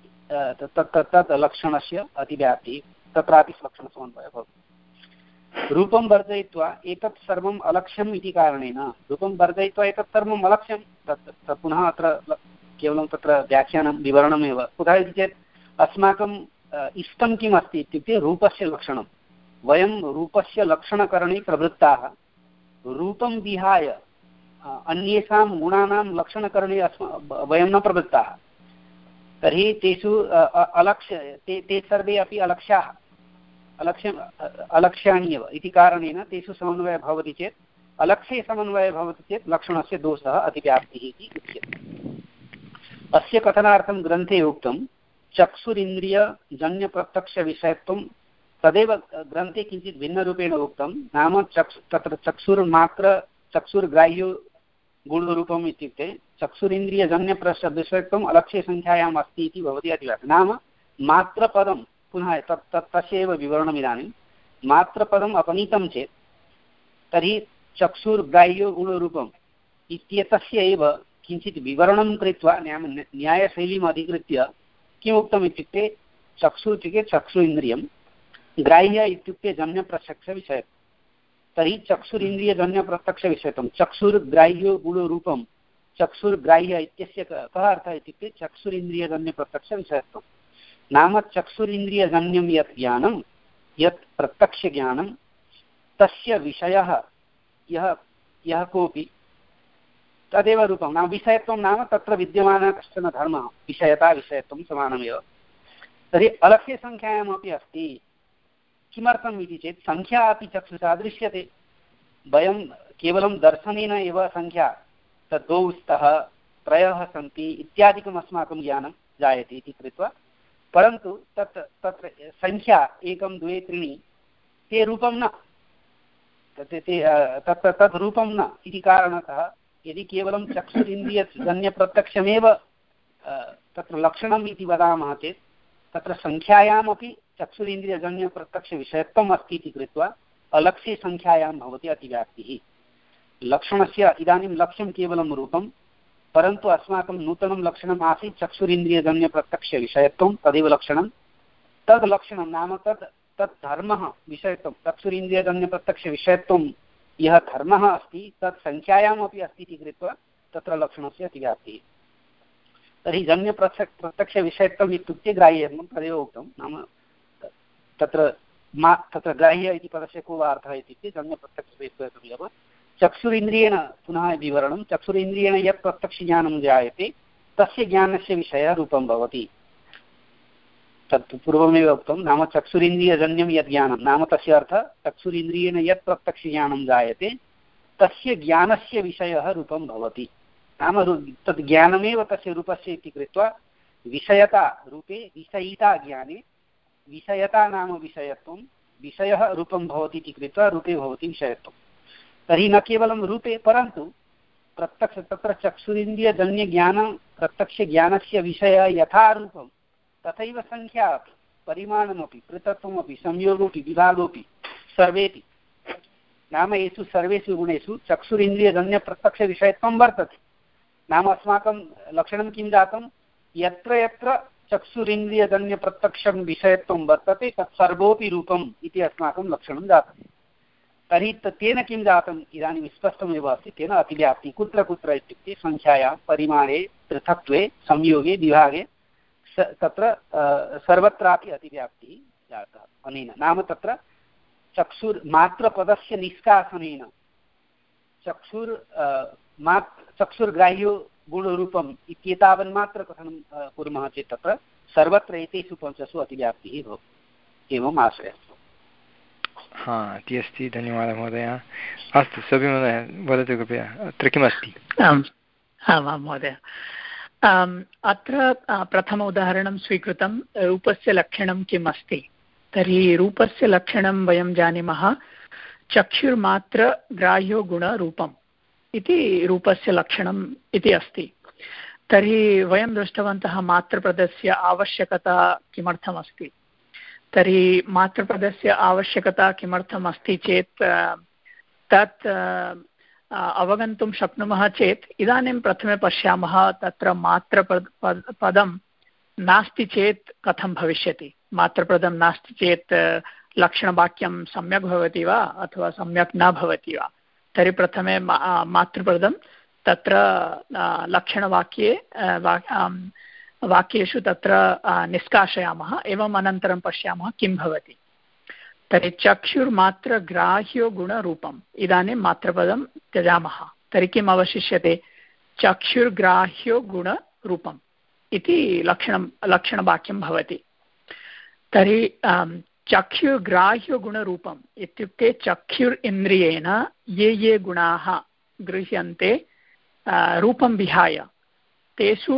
S6: तत् लक्षणस्य अतिव्याप्तिः, तत्रापि लक्षणसमन्वयः भवति। रूपं वर्जयित्वा एतत् सर्वम् अलक्ष्यम् इति कारणेन, रूपं वर्जयित्वा एतत् सर्वम् अलक्ष्यं, तत् पुनः अत्र केवलं तत्र व्याख्यानं विवरणमेव। कुतः इति चेत् अस्माकम् इष्टं किम् अस्ति इत्युक्ते रूपस्य लक्षणं। वयं रूपस्य लक्षणकरणे प्रवृत्ताः, रूपं विहाय अन्येषां गुणानां लक्षणकरणे अस्मा वयं न प्रवृत्ताः। तर्हि तेषु अलक्ष्य ते ते सर्वे अपि अलक्ष्याः, अलक्ष्यम् अलक्ष्याणि एव इति कारणेन तेषु समन्वयः भवति चेत्, अलक्ष्ये समन्वयः भवति चेत् लक्षणस्य दोषः अतिव्याप्तिः इति उच्यते। अस्य कथनार्थं ग्रन्थे उक्तं चक्षुरिन्द्रियजन्यप्रत्यक्षविषयत्वं, तदेव ग्रन्थे किञ्चित् भिन्नरूपेण उक्तं। नाम चक्षु तत्र चक्षुर्मात्र चक्षुर्ग्राह्यो गुणरूपम् इत्युक्ते चक्षुरिन्द्रियजन्यप्रत्यक्षविषयत्वम् अलक्ष्ये संख्यायाम् अस्ति इति भवति अतिव्याप्तिः। नाम मात्रपदं पुनः तत् तत् तस्यैव विवरणम्। इदानीं मात्रपदम् अपनीतं चेत् तर्हि चक्षुर्ग्राह्यो गुणरूपम् इत्येतस्य एव किञ्चित् विवरणं कृत्वा नाम न्यायशैलीम् अधिकृत्य किमुक्तम् इत्युक्ते चक्षु इत्युक्ते चक्षु इन्द्रियं, ग्राह्य इत्युक्ते जन्यप्रत्यक्षविषयः। तर्हि चक्षुरिन्द्रियजन्यप्रत्यक्षविषयत्वं चक्षुर्ग्राह्यो गुणरूपं, चक्षुर्ग्राह्य इत्यस्य कः अर्थः इत्युक्ते चक्षुरिन्द्रियजन्यप्रत्यक्षविषयत्वं। नाम चक्षुरिन्द्रियजन्यं यत् ज्ञानं, यत् प्रत्यक्षज्ञानं, तस्य विषयः यः यः कोऽपि तदेव रूपं। नाम विषयत्वं नाम तत्र विद्यमानः कश्चन धर्मः, विषयता विषयत्वं समानमेव। तर्हि अलक्ष्यसङ्ख्यायामपि अस्ति। किमर्थम् इति चेत् संख्या अपि चक्षुषा दृश्यते। वयं केवलं दर्शनेन एव संख्या तद् द्वौ स्तः त्रयः सन्ति इत्यादिकम् अस्माकं ज्ञानं जायते इति कृत्वा, परन्तु तत् तत्र संख्या एकं द्वे त्रीणि ते रूपं न, तत् तद् रूपं न इति कारणतः यदि केवलं चक्षुरिन्द्रियजन्यप्रत्यक्षमेव तत्र लक्षणम् इति वदामः चेत् तत्र संख्यायामपि चक्षुरिन्द्रियजन्यप्रत्यक्षविषयत्वम् अस्ति इति कृत्वा अलक्ष्ये संख्यायां भवति अतिव्याप्तिः। लक्षणस्य इदानीं लक्ष्यं केवलं रूपं, परन्तु अस्माकं नूतनं लक्षणम् आसीत् चक्षुरिन्द्रियजन्यप्रत्यक्षविषयत्वं, तदेव लक्षणं। तद् लक्षणं नाम तत् तत् धर्मः विषयत्वं, चक्षुरिन्द्रियजन्यप्रत्यक्षविषयत्वं यः धर्मः अस्ति तत् संख्यायामपि अस्ति इति कृत्वा तत्र लक्षणस्य अतिव्याप्तिः। तर्हि जन्यप्रत्यक्ष प्रत्यक्षविषयत्वम् इत्युक्ते ग्राह्यत्वं, तदेव उक्तं। नाम तत्र मा तत्र ग्राह्य इति पदस्य को वा अर्थः इत्युक्ते जन्यप्रत्यक्षविषयत्वमेव। चक्षुरिन्द्रियेण पुनः विवरणं, चक्षुरिन्द्रियेण यत् प्रत्यक्षज्ञानं जायते तस्य ज्ञानस्य विषयः रूपं भवति। तत् पूर्वमेव उक्तं। नाम चक्षुरिन्द्रियजन्यं यत् ज्ञानं, नाम तस्य अर्थः चक्षुरिन्द्रियेण यत् प्रत्यक्षज्ञानं जायते तस्य ज्ञानस्य विषयः रूपं भवति। नाम तद् ज्ञानमेव तस्य रूपस्य इति कृत्वा विषयता रूपे विषयिता ज्ञाने विषयता नाम विषयत्वं विषयः रूपं भवति इति कृत्वा रूपे भवति विषयत्वं। तर्हि न केवलं रूपे परन्तु प्रत्यक्ष तत्र चक्षुरिन्द्रियजन्यज्ञानं प्रत्यक्षज्ञानस्य विषयः यथा रूपं तथैव संख्या अपि परिमाणमपि पृथक्त्वमपि संयोगोऽपि विभागोऽपि सर्वेपि। नाम येषु सर्वेषु गुणेषु चक्षुरिन्द्रियजन्यप्रत्यक्षविषयत्वं वर्तते। नाम अस्माकं लक्षणं किं जातं, यत्र यत्र चक्षुरिन्द्रियजन्यप्रत्यक्षं विषयत्वं वर्तते तत्सर्वोऽपि रूपम् इति अस्माकं लक्षणं जातं। तर्हि तेन किं जातम् इदानीं स्पष्टमेव अस्ति, तेन अतिव्याप्तिः कुत्र कुत्र इत्युक्ते संख्यायां परिमाणे पृथक्त्वे संयोगे विभागे तत्र सर्वत्रापि अतिव्याप्तिः जाता अनेन। नाम तत्र चक्षुर्मात्रपदस्य निष्कासनेन चक्षुर् मात् चक्षुर्ग्राह्यो गुणरूपम् इत्येतावन्मात्र कथनं कुर्मः चेत् तत्र सर्वत्र एतेषु पञ्चसु अतिव्याप्तिः भवति। एवम् आशयः।
S1: हा इति अस्ति। धन्यवादः महोदय। अस्तु सबि महोदय वदतु कृपया, अत्र किमस्ति?
S7: आम् आमां महोदय, अत्र प्रथम उदाहरणं स्वीकृतं रूपस्य लक्षणं किम् अस्ति। तर्हि रूपस्य लक्षणं वयं जानीमः, चक्षुर्मात्रग्राह्यो गुणरूपम् इति रूपस्य लक्षणम् इति अस्ति। तर्हि वयं दृष्टवन्तः मात्रपदस्य आवश्यकता किमर्थमस्ति। तर्हि मात्रपदस्य आवश्यकता किमर्थम् अस्ति चेत् तत् अवगन्तुं शक्नुमः चेत् इदानीं प्रथमे पश्यामः तत्र मात्रपद पदं नास्ति चेत् कथं भविष्यति। मात्रपदं नास्ति चेत् लक्षणवाक्यं सम्यक् भवति वा अथवा सम्यक् न भवति वा। तर्हि प्रथमे मातृपदं तत्र लक्षणवाक्ये वाक्येषु तत्र निष्कासयामः, एवम् अनन्तरं पश्यामः किं भवति। तर्हि चक्षुर्मात्रग्राह्यो गुणरूपम्, इदानीं मात्रपदं त्यजामः। तर्हि किम् अवशिष्यते, चक्षुर्ग्राह्यो गुणरूपम् इति लक्षणं लक्षणवाक्यं भवति। तर्हि चक्षुर्ग्राह्यो गुणरूपम् इत्युक्ते चक्षुर् इन्द्रियेण ये ये गुणाः गृह्यन्ते रूपं विहाय तेषु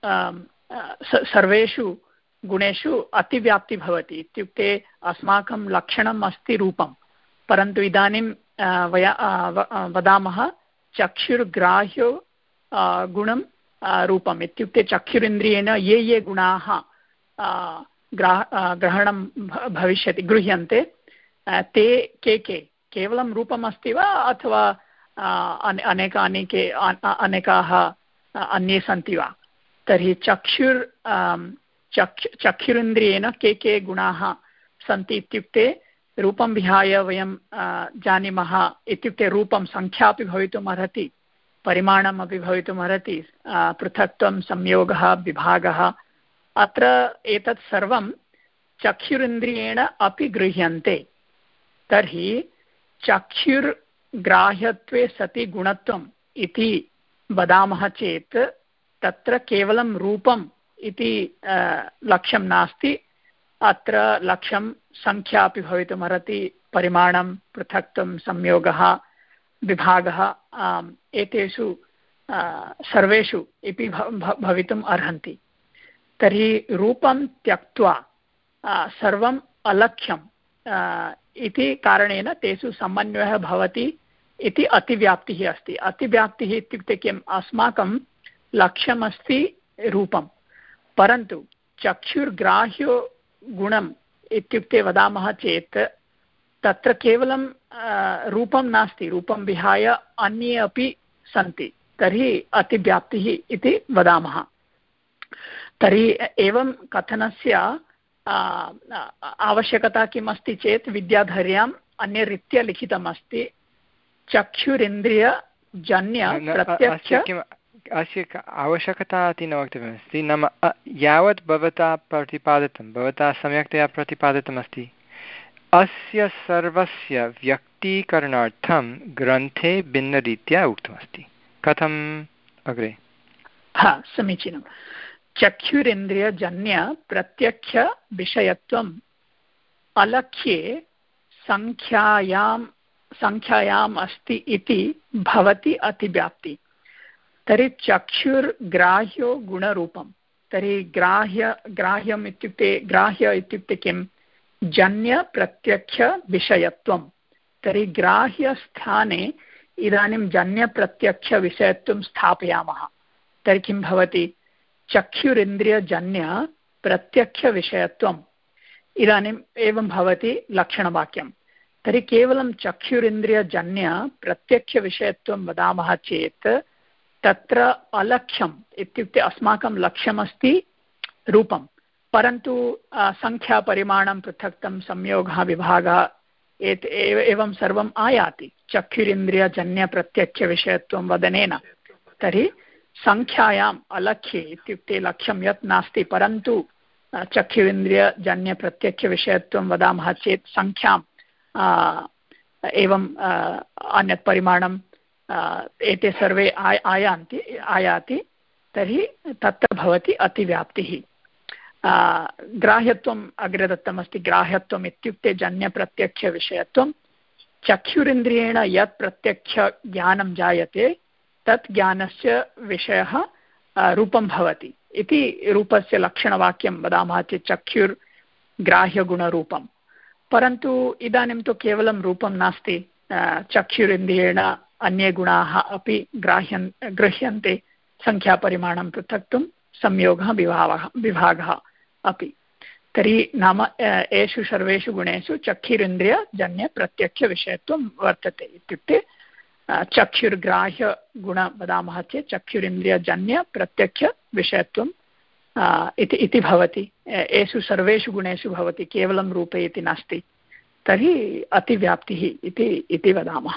S7: सर्वेषु गुणेषु अतिव्याप्ति भवति। इत्युक्ते अस्माकं लक्षणम् अस्ति रूपं, परन्तु इदानीं वयं वदामः चक्षुर्ग्राह्यो गुणं रूपम् इत्युक्ते चक्षुरिन्द्रियेण ये ये गुणाः ग्रह ग्रहणं भविष्यति गृह्यन्ते ते के के केवलं रूपम् अस्ति वा अथवा अनेक अनेके अनेकाः अन्ये सन्ति वा। तर्हि चक्षुर् चक्षु चक्षुरिन्द्रियेण के के गुणाः सन्ति इत्युक्ते रूपं विहाय वयं जानीमः। इत्युक्ते रूपं संख्या अपि भवितुम् अर्हति, परिमाणम् अपि भवितुम् अर्हति, पृथक्त्वं संयोगः विभागः। अत्र एतत् सर्वं चक्षुरिन्द्रियेण अपि गृह्यन्ते। तर्हि चक्षुर्ग्राह्यत्वे सति गुणत्वम् इति वदामः चेत् तत्र केवलं रूपम् इति लक्ष्यं नास्ति, अत्र लक्ष्यं संख्या अपि भवितुम् अर्हति, परिमाणं पृथक्त्वं संयोगः विभागः एतेषु सर्वेषु अपि भवितुम् अर्हन्ति। तर्हि रूपं त्यक्त्वा सर्वम् अलक्ष्यम् इति कारणेन तेषु समन्वयः भवति इति अतिव्याप्तिः अस्ति। अतिव्याप्तिः इत्युक्ते किम्, अस्माकं लक्ष्यमस्ति रूपं, परन्तु चक्षुर्ग्राह्यो गुणम् इत्युक्ते वदामः चेत् तत्र केवलं रूपं नास्ति, रूपं विहाय अन्ये अपि सन्ति, तर्हि अतिव्याप्तिः इति वदामः। तर्हि एवं कथनस्य आवश्यकता किम् अस्ति चेत् विद्याधर्याम् अन्यरीत्या लिखितमस्ति, चक्षुरिन्द्रियजन्य प्रत्यक्ष।
S1: अस्य आवश्यकता इति न वक्तव्यमस्ति, नाम यावत् भवता प्रतिपादितं भवता सम्यक्तया प्रतिपादितमस्ति, अस्य सर्वस्य व्यक्तीकरणार्थं ग्रन्थे भिन्नरीत्या उक्तमस्ति। कथम् अग्रे?
S7: हा, समीचीनं। चक्षुरिन्द्रियजन्य प्रत्यक्ष विषयत्वम् अलक्ष्ये संख्यायां सङ्ख्यायाम् अस्ति इति भवति अतिव्याप्ति। तर्हि चक्षुर्ग्राह्यो गुणरूपं, तर्हि ग्राह्य ग्राह्यम् इत्युक्ते ग्राह्य इत्युक्ते किं? जन्यप्रत्यक्षविषयत्वं। तर्हि ग्राह्यस्थाने इदानीं जन्यप्रत्यक्षविषयत्वं स्थापयामः, तर्हि किं भवति? चक्षुरिन्द्रियजन्यप्रत्यक्षविषयत्वम्। इदानीम् एवं भवति लक्षणवाक्यं। तर्हि केवलं चक्षुरिन्द्रियजन्यप्रत्यक्षविषयत्वं वदामः चेत् तत्र अलक्ष्यम् इत्युक्ते अस्माकं लक्ष्यमस्ति रूपं, परन्तु सङ्ख्यापरिमाणं पृथक्तं संयोगः विभागः एत एवं सर्वम् आयाति चक्षुरिन्द्रियजन्यप्रत्यक्षविषयत्वं वदनेन। तर्हि सङ्ख्यायाम् अलक्ष्ये इत्युक्ते लक्ष्यं यत् नास्ति, परन्तु चक्षुरिन्द्रियजन्यप्रत्यक्षविषयत्वं वदामः चेत् सङ्ख्याम् एवं अन्यत् परिमाणं एते सर्वे आय आयान्ति आयाति, तर्हि तत्र भवति अतिव्याप्तिः। ग्राह्यत्वम् अग्रे दत्तमस्ति। ग्राह्यत्वम् इत्युक्ते जन्यप्रत्यक्षविषयत्वं। चक्षुरिन्द्रियेण यत् प्रत्यक्षज्ञानं जायते तत् ज्ञानस्य विषयः रूपं भवति इति रूपस्य लक्षणवाक्यं वदामः चेत् चक्षुर्ग्राह्यगुणरूपं। परन्तु इदानीं तु केवलं रूपं नास्ति, चक्षुरिन्द्रियेण अन्ये गुणाः अपि ग्राह्यन् गृह्यन्ते, सङ्ख्यापरिमाणं पृथक्तुं संयोगः विभागः विभागः अपि। तर्हि नाम एषु सर्वेषु गुणेषु चक्षुरिन्द्रियजन्यप्रत्यक्षविषयत्वं वर्तते। इत्युक्ते चक्षुर्ग्राह्यगुण वदामः चेत् चक्षुरिन्द्रियजन्यप्रत्यक्षविषयत्वं इति इति भवति। एषु सर्वेषु गुणेषु भवति, केवलं रूपे इति नास्ति। तर्हि अतिव्याप्तिः इति इति वदामः।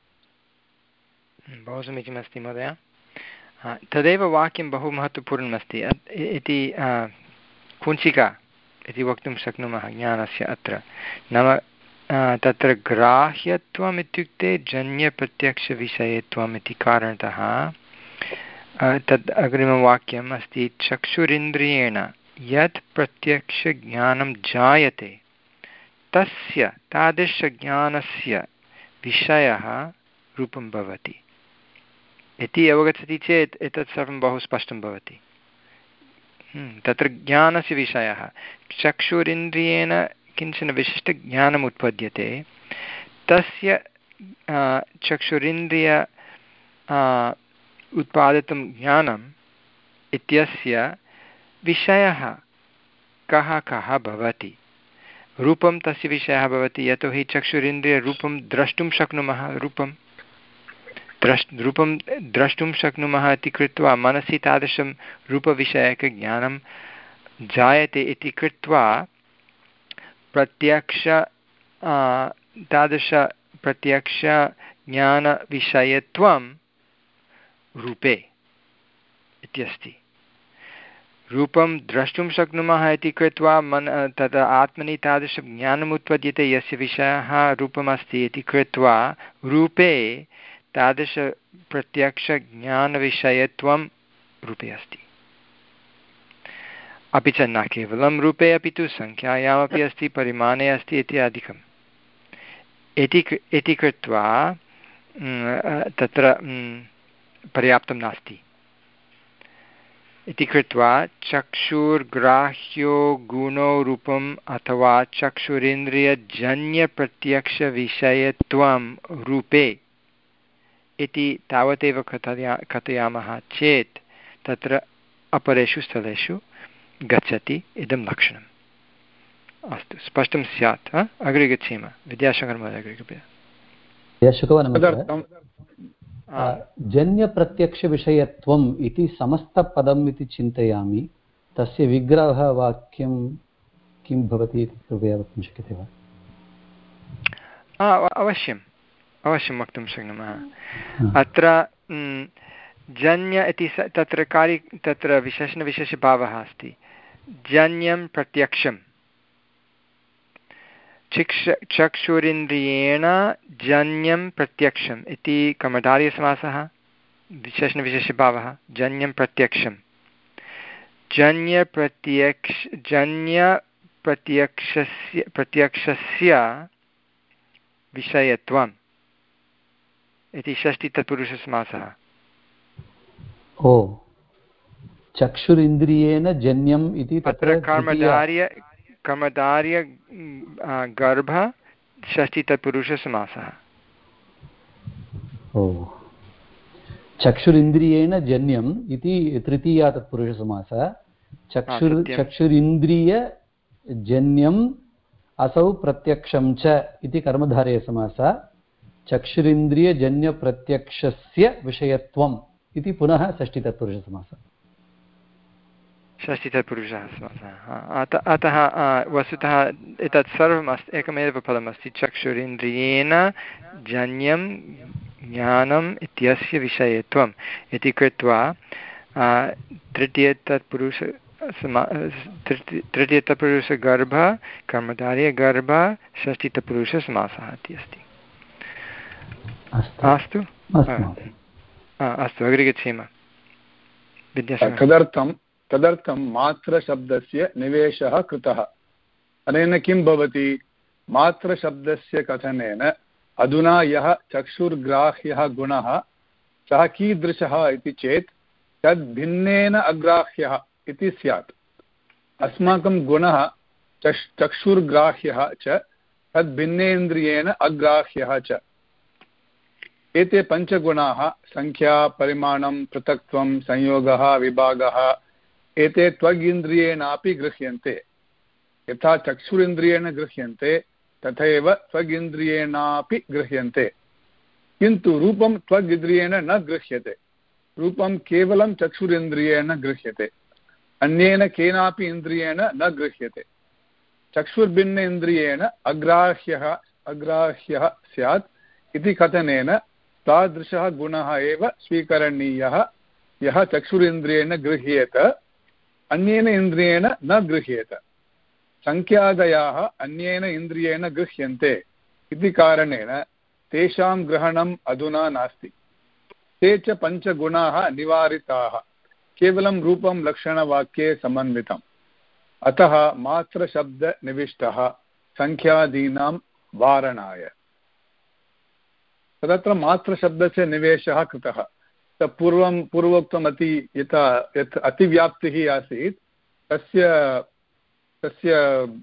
S1: बहु समीचीनमस्ति महोदय। तदेव वाक्यं बहु महत्त्वपूर्णमस्ति इति कुञ्चिका इति वक्तुं शक्नुमः ज्ञानस्य अत्र। नाम तत्र ग्राह्यत्वम् इत्युक्ते जन्यप्रत्यक्षविषयत्वम् इति कारणतः तद् अग्रिमवाक्यम् अस्ति चक्षुरिन्द्रियेण यत् प्रत्यक्षज्ञानं जायते तस्य तादृशज्ञानस्य विषयः रूपं भवति इति अवगच्छति चेत् एतत् सर्वं बहु स्पष्टं भवति। तत्र ज्ञानस्य विषयः चक्षुरिन्द्रियेण किञ्चन विशिष्टज्ञानम् उत्पद्यते, तस्य चक्षुरिन्द्रिय उत्पादितं ज्ञानम् इत्यस्य विषयः कः कः भवति। रूपं तस्य विषयः भवति, यतोहि चक्षुरिन्द्रियरूपं द्रष्टुं शक्नुमः, रूपं द्रष् रूपं द्रष्टुं शक्नुमः इति कृत्वा मनसि तादृशं रूपविषयकज्ञानं जायते इति कृत्वा प्रत्यक्ष तादृशप्रत्यक्षज्ञानविषयत्वं रूपे इत्यस्ति। रूपं द्रष्टुं शक्नुमः इति कृत्वा मन तद् आत्मनि तादृशं ज्ञानम् उत्पद्यते यस्य विषयः रूपमस्ति इति कृत्वा रूपे तादृशप्रत्यक्षज्ञानविषयत्वं रूपे अस्ति। अपि च न केवलं रूपे अपि तु सङ्ख्यायामपि अस्ति, परिमाणे अस्ति इत्यादिकम् इति इति कृत्वा तत्र पर्याप्तं नास्ति इति कृत्वा चक्षुर्ग्राह्यो गुणो रूपम् अथवा चक्षुरिन्द्रियजन्यप्रत्यक्षविषयत्वं रूपे इति तावदेव कथया कथयामः चेत् तत्र अपरेषु स्थलेषु गच्छति इदं लक्षणम्। अस्तु, स्पष्टं स्यात्। अग्रे गच्छेम। विद्याशङ्करमहोदय अग्रे कृपया।
S3: जन्यप्रत्यक्षविषयत्वम् इति समस्तपदम् इति चिन्तयामि, तस्य विग्रहवाक्यं किं भवति इति कृपया वक्तुं शक्यते वा?
S1: अवश्यम् अवश्यं वक्तुं शक्नुमः। अत्र जन्य इति तत्र कार्य तत्र विशेषणविशेषभावः अस्ति। जन्यं प्रत्यक्षं चिक्ष चक्षुरिन्द्रियेण जन्यं प्रत्यक्षम् इति कर्मधारयसमासः, विशेषणविशेषभावः जन्यं प्रत्यक्षं। जन्यप्रत्यक्ष जन्यप्रत्यक्षस्य प्रत्यक्षस्य विषयत्वं इति षष्टितत्पुरुषसमासः।
S3: ओ चक्षुरिन्द्रियेण जन्यम् इति
S1: तत्र कर्मधार्य कर्मधार्य गर्भ षष्टितत्पुरुषसमासः।
S3: ओ चक्षुरिन्द्रियेण जन्यम् इति तृतीया तत्पुरुषसमासः। चक्षुर् चक्षुरिन्द्रियजन्यम् असौ प्रत्यक्षं च इति कर्मधारयसमासः। चक्षुरिन्द्रियजन्यप्रत्यक्षस्य विषयत्वम् इति पुनः षष्टितत्पुरुषसमासः।
S1: षष्टितत्पुरुषः समासः। अतः वस्तुतः एतत् सर्वम् अस्ति एकमेव पदमस्ति चक्षुरिन्द्रियेण जन्यं ज्ञानम् इत्यस्य विषयत्वम् इति कृत्वा तृतीयतत्पुरुष तृतीयतत्पुरुषगर्भ कर्मधारयगर्भ षष्टितत्पुरुषसमासः इति अस्ति। अस्तु अस्तु अग्रे गच्छेम।
S8: तदर्थं तदर्थं मात्रशब्दस्य निवेशः कृतः। अनेन किं भवति? मात्रशब्दस्य कथनेन अधुना यः चक्षुर्ग्राह्यः गुणः सः कीदृशः इति चेत् तद् भिन्नेन अग्राह्यः इति स्यात्। अस्माकं गुणः चक्षुर्ग्राह्यः च तद् भिन्नेन्द्रियेण अग्राह्यः च। एते पञ्चगुणाः संख्या परिमाणं पृथक्त्वं संयोगः विभागः एते त्वगिन्द्रियेणापि गृह्यन्ते। यथा चक्षुरिन्द्रियेण गृह्यन्ते तथैव त्वगिन्द्रियेणापि गृह्यन्ते। किन्तु रूपं त्वगिन्द्रियेण न गृह्यते। रूपं केवलं चक्षुरिन्द्रियेण गृह्यते, अन्येन केनापि इन्द्रियेण न गृह्यते। चक्षुर्भिन्न इन्द्रियेण अग्राह्यः अग्राह्यः स्यात् इति कथनेन तादृशः गुणः एव स्वीकरणीयः यः चक्षुरिन्द्रियेण गृह्येत, अन्येन इन्द्रियेण न गृह्येत। संख्यादयाः अन्येन इन्द्रियेण गृह्यन्ते इति कारणेन तेषां ग्रहणम् अधुना नास्ति। ते च पञ्चगुणाः निवारिताः, केवलं रूपं लक्षणवाक्ये समन्वितम्। अतः मात्रशब्दनिविष्टः संख्यादीनां वारणाय। तदत्र मात्रशब्दस्य निवेशः कृतः। पूर्वं पूर्वोक्तम् अति यथा यत् अतिव्याप्तिः आसीत् तस्य तस्य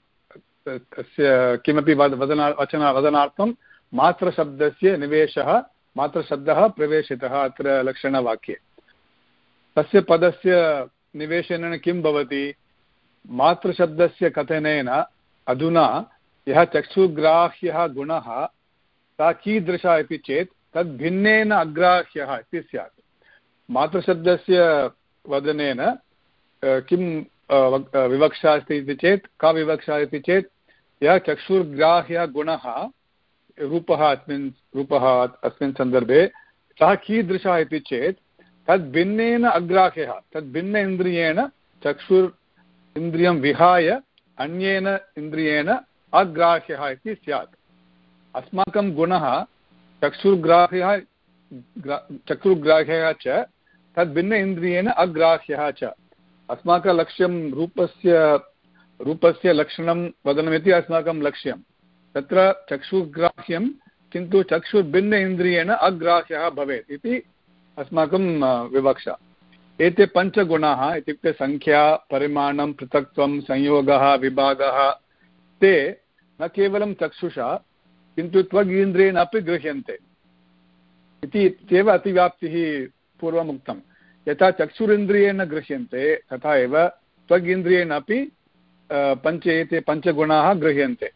S8: तस्य किमपि वद वदना वचना वदनार्थं मात्रशब्दस्य निवेशः मात्रशब्दः प्रवेशितः अत्र लक्षणवाक्ये। तस्य पदस्य निवेशनेन किं भवति? मात्रशब्दस्य कथनेन अधुना यः चक्षुग्राह्यः गुणः सा कीदृशः इति चेत् तद् भिन्नेन अग्राह्यः इति स्यात्। मातृशब्दस्य वदनेन किं विवक्षा अस्ति इति चेत् का विवक्षा इति चेत् यः चक्षुर्ग्राह्यः गुणः रूपः अस्मिन् रूपः अस्मिन् सन्दर्भे सः कीदृशः इति चेत् तद् भिन्नेन अग्राह्यः, तद् भिन्न इन्द्रियेण चक्षुर् इन्द्रियं विहाय अन्येन इन्द्रियेण अग्राह्यः इति स्यात्। अस्माकं गुणः चक्षुर्ग्राह्यः चक्षुर्ग्राह्यः च तद् भिन्न इन्द्रियेण अग्राह्यः च। अस्माकं लक्ष्यं रूपस्य रूपस्य लक्षणं वदनमिति अस्माकं लक्ष्यं। तत्र चक्षुर्ग्राह्यं किन्तु चक्षुर्भिन्न इन्द्रियेण अग्राह्यः भवेत् इति अस्माकं विवक्षा। एते पञ्चगुणाः इत्युक्ते संख्या परिमाणं पृथक्त्वं संयोगः विभागः ते न केवलं चक्षुषा किन्तु त्वगिन्द्रियेण अपि गृह्यन्ते इति इत्येव अतिव्याप्तिः पूर्वम् उक्तं। यथा चक्षुरिन्द्रियेण गृह्यन्ते तथा एव त्वगिन्द्रियेण अपि पञ्च एते पञ्चगुणाः गृह्यन्ते।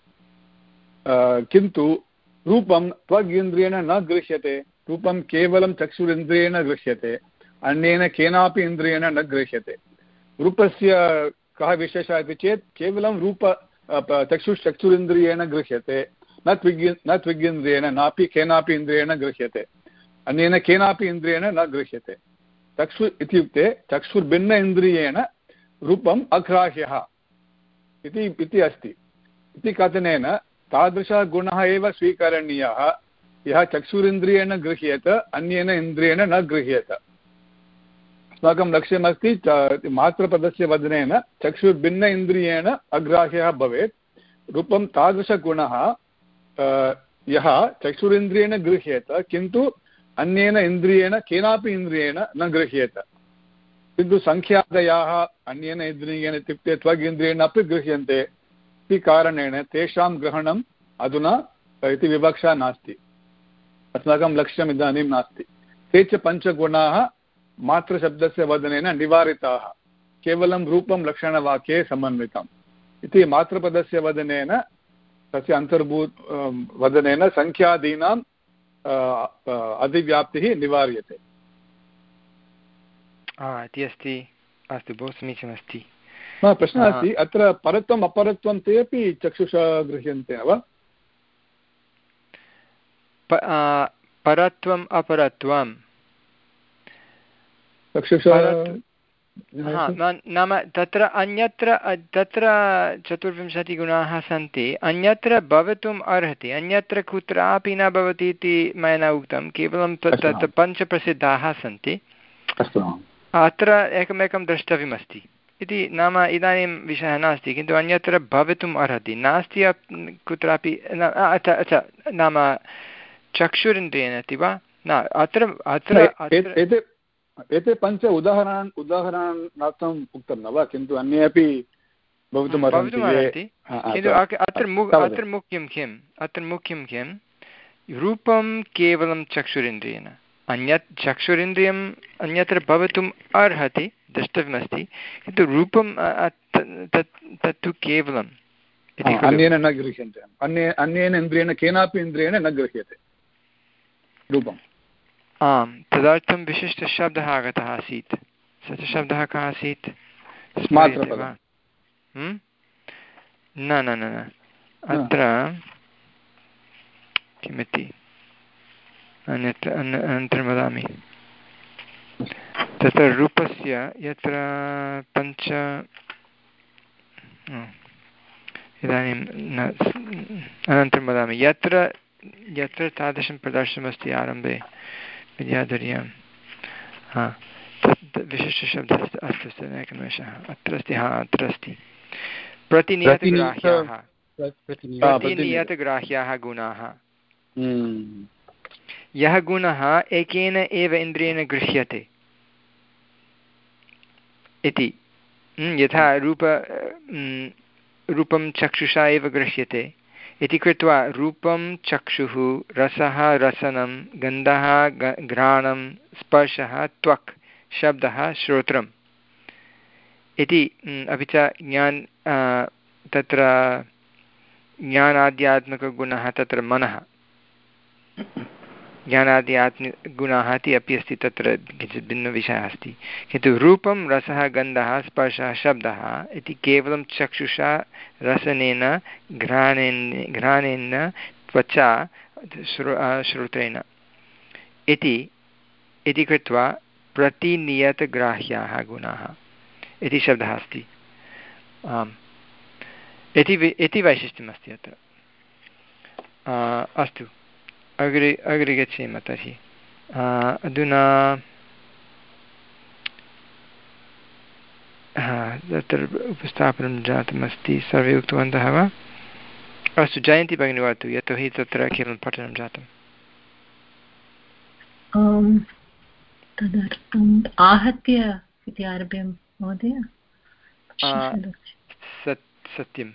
S8: किन्तु रूपं त्वगिन्द्रियेण न गृह्यते। रूपं केवलं चक्षुरिन्द्रियेण गृह्यते, अन्येन केनापि इन्द्रियेण न गृह्यते। रूपस्य कः विशेषः इति चेत् केवलं रूप चक्षुश्चक्षुरिन्द्रियेण गृह्यते, न त्विग् न त्विगिन्द्रियेण नापि केनापि इन्द्रियेण गृह्यते, अन्येन केनापि इन्द्रियेण न गृह्यते। चक्षु इत्युक्ते चक्षुर्भिन्न इन्द्रियेण रूपम् अग्राह्यः इति इति अस्ति। इति कथनेन तादृशः गुणः एव स्वीकरणीयः यः चक्षुरिन्द्रियेण गृह्येत, अन्येन इन्द्रियेण न गृह्येत। अस्माकं लक्ष्यमस्ति मात्रपदस्य वदनेन चक्षुर्भिन्न इन्द्रियेण अग्राह्यः भवेत्। रूपं तादृशगुणः यः चक्षुरिन्द्रियेण गृह्येत किन्तु अन्येन इन्द्रियेण केनापि इन्द्रियेण न गृह्येत किन्तु सङ्ख्यादयाः अन्येन इन्द्रियेण इत्युक्ते त्वगिन्द्रियेण अपि गृह्यन्ते इति कारणेन तेषां ग्रहणम् अधुना इति विवक्षा नास्ति अस्माकं लक्ष्यम् इदानीं नास्ति ते च पञ्चगुणाः मातृशब्दस्य वदनेन निवारिताः केवलं रूपं लक्षणवाक्ये समन्वितम् इति मातृपदस्य वदनेन तस्य अन्तर्भूत वदनेन सङ्ख्यादीनाम् अधिव्याप्तिः निवार्यते
S1: इति अस्ति। अस्तु, बहु समीचीनमस्ति।
S8: प्रश्नः अस्ति अत्र परत्वम् अपरत्वं ते अपि चक्षुषा गृह्यन्ते वा?
S1: परत्वम् अपरत्वं
S8: चक्षुषा
S1: नाम तत्र अन्यत्र तत्र चतुर्विंशतिगुणाः सन्ति, अन्यत्र भवितुम् अर्हति, अन्यत्र कुत्रापि न भवति इति मया न उक्तं, केवलं तत्र पञ्चप्रसिद्धाः सन्ति। अत्र एकमेकं द्रष्टव्यमस्ति इति, नाम इदानीं विषयः नास्ति, किन्तु अन्यत्र भवितुम् अर्हति, नास्ति कुत्रापि अच्छा नाम चक्षुरिन्द्रियेण इति वा न? अत्र अत्र
S8: एते पञ्च उदाहरणान् उदाहरणार्थम् उक्तं न वा, किन्तु अन्ये अपि भवितुम् अर्हन्ति।
S1: किन्तु अत्र अत्र मुख्यं किम् अत्र मुख्यं किं रूपं केवलं चक्षुरिन्द्रियेण, अन्यत् चक्षुरिन्द्रियम् अन्यत्र भवितुम् अर्हति, द्रष्टव्यमस्ति, किन्तु रूपं तत्तु केवलम्
S8: अन्येन न गृह्यन्ते, अन्ये अन्येन इन्द्रियेण केनापि इन्द्रियेण न गृह्यते रूपम्।
S1: आम्, तदर्थं विशिष्टशब्दः आगतः आसीत्। स च शब्दः कः आसीत्? न न न न अत्र किमिति अन्यत्र अनन्तरं वदामि। तत्र रूपस्य यत्र पञ्च इदानीं न अनन्तरं वदामि, यत्र यत्र तादृशं प्रदर्शनमस्ति आरम्भे विद्याधर्यां, हा तत् विशिष्टशब्दः अस्ति। अस्तु अस्तु एकनिमेषः, अत्र अस्ति, हा अत्र अस्ति। प्रतिनियतग्राह्याः प्रतिनियतग्राह्याः गुणाः। यः गुणः एकेन एव इन्द्रियेण गृह्यते इति, यथा रूप रूपं चक्षुषा एव गृह्यते इति कृत्वा रूपं चक्षुः, रसः रसनं, गन्धः घ्राणं, स्पर्शः त्वक्, शब्दः श्रोत्रम् इति। अपि च ज्ञान तत्र ज्ञानाध्यात्मिकगुणः तत्र मनः, ज्ञानाध्यात्मिकगुणाः इति अपि अस्ति, तत्र किञ्चित् भिन्नविषयः अस्ति। किन्तु रूपं रसः गन्धः स्पर्शः शब्दः इति केवलं चक्षुषा रसनेन घ्राणेन घ्राणेन त्वचा श्रो श्रोत्रेण इति इति कृत्वा प्रतिनियतग्राह्याः गुणाः इति शब्दः अस्ति। आम्, इति इति वैशिष्ट्यमस्ति अत्र। अस्तु, अग्रे अग्रे गच्छेम तर्हि। अधुना तत्र उपस्थापनं जातमस्ति, सर्वे उक्तवन्तः वा? अस्तु, जयन्ती भगिनी वदतु, यतोहि तत्र केवलं पठनं जातम्।
S4: तदर्थम् आहत्य इति आरभ्य महोदय।
S1: सत्यम्,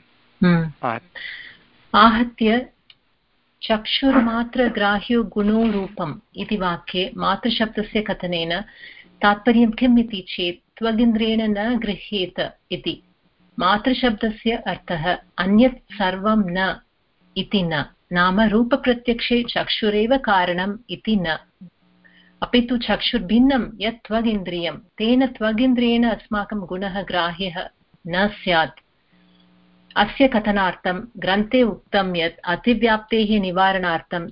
S4: आहत्य चक्षुर्मात्रग्राह्यो गुणो रूपम् इति वाक्ये मातृशब्दस्य कथनेन तात्पर्यं किम् इति चेत् त्वगिन्द्रियेण न गृह्येत इति। मातृशब्दस्य अर्थः अन्यत् सर्वं न इति न, नाम रूपप्रत्यक्षे चक्षुरेव कारणम् इति न, अपि तु चक्षुर्भिन्नं यत् त्वगिन्द्रियं, तेन त्वगिन्द्रियेण अस्माकं गुणः ग्राह्यः न स्यात्। अस्य कथनार्थं ग्रन्थे उक्तं यत् अतिव्याप्तेः निवारणार्थं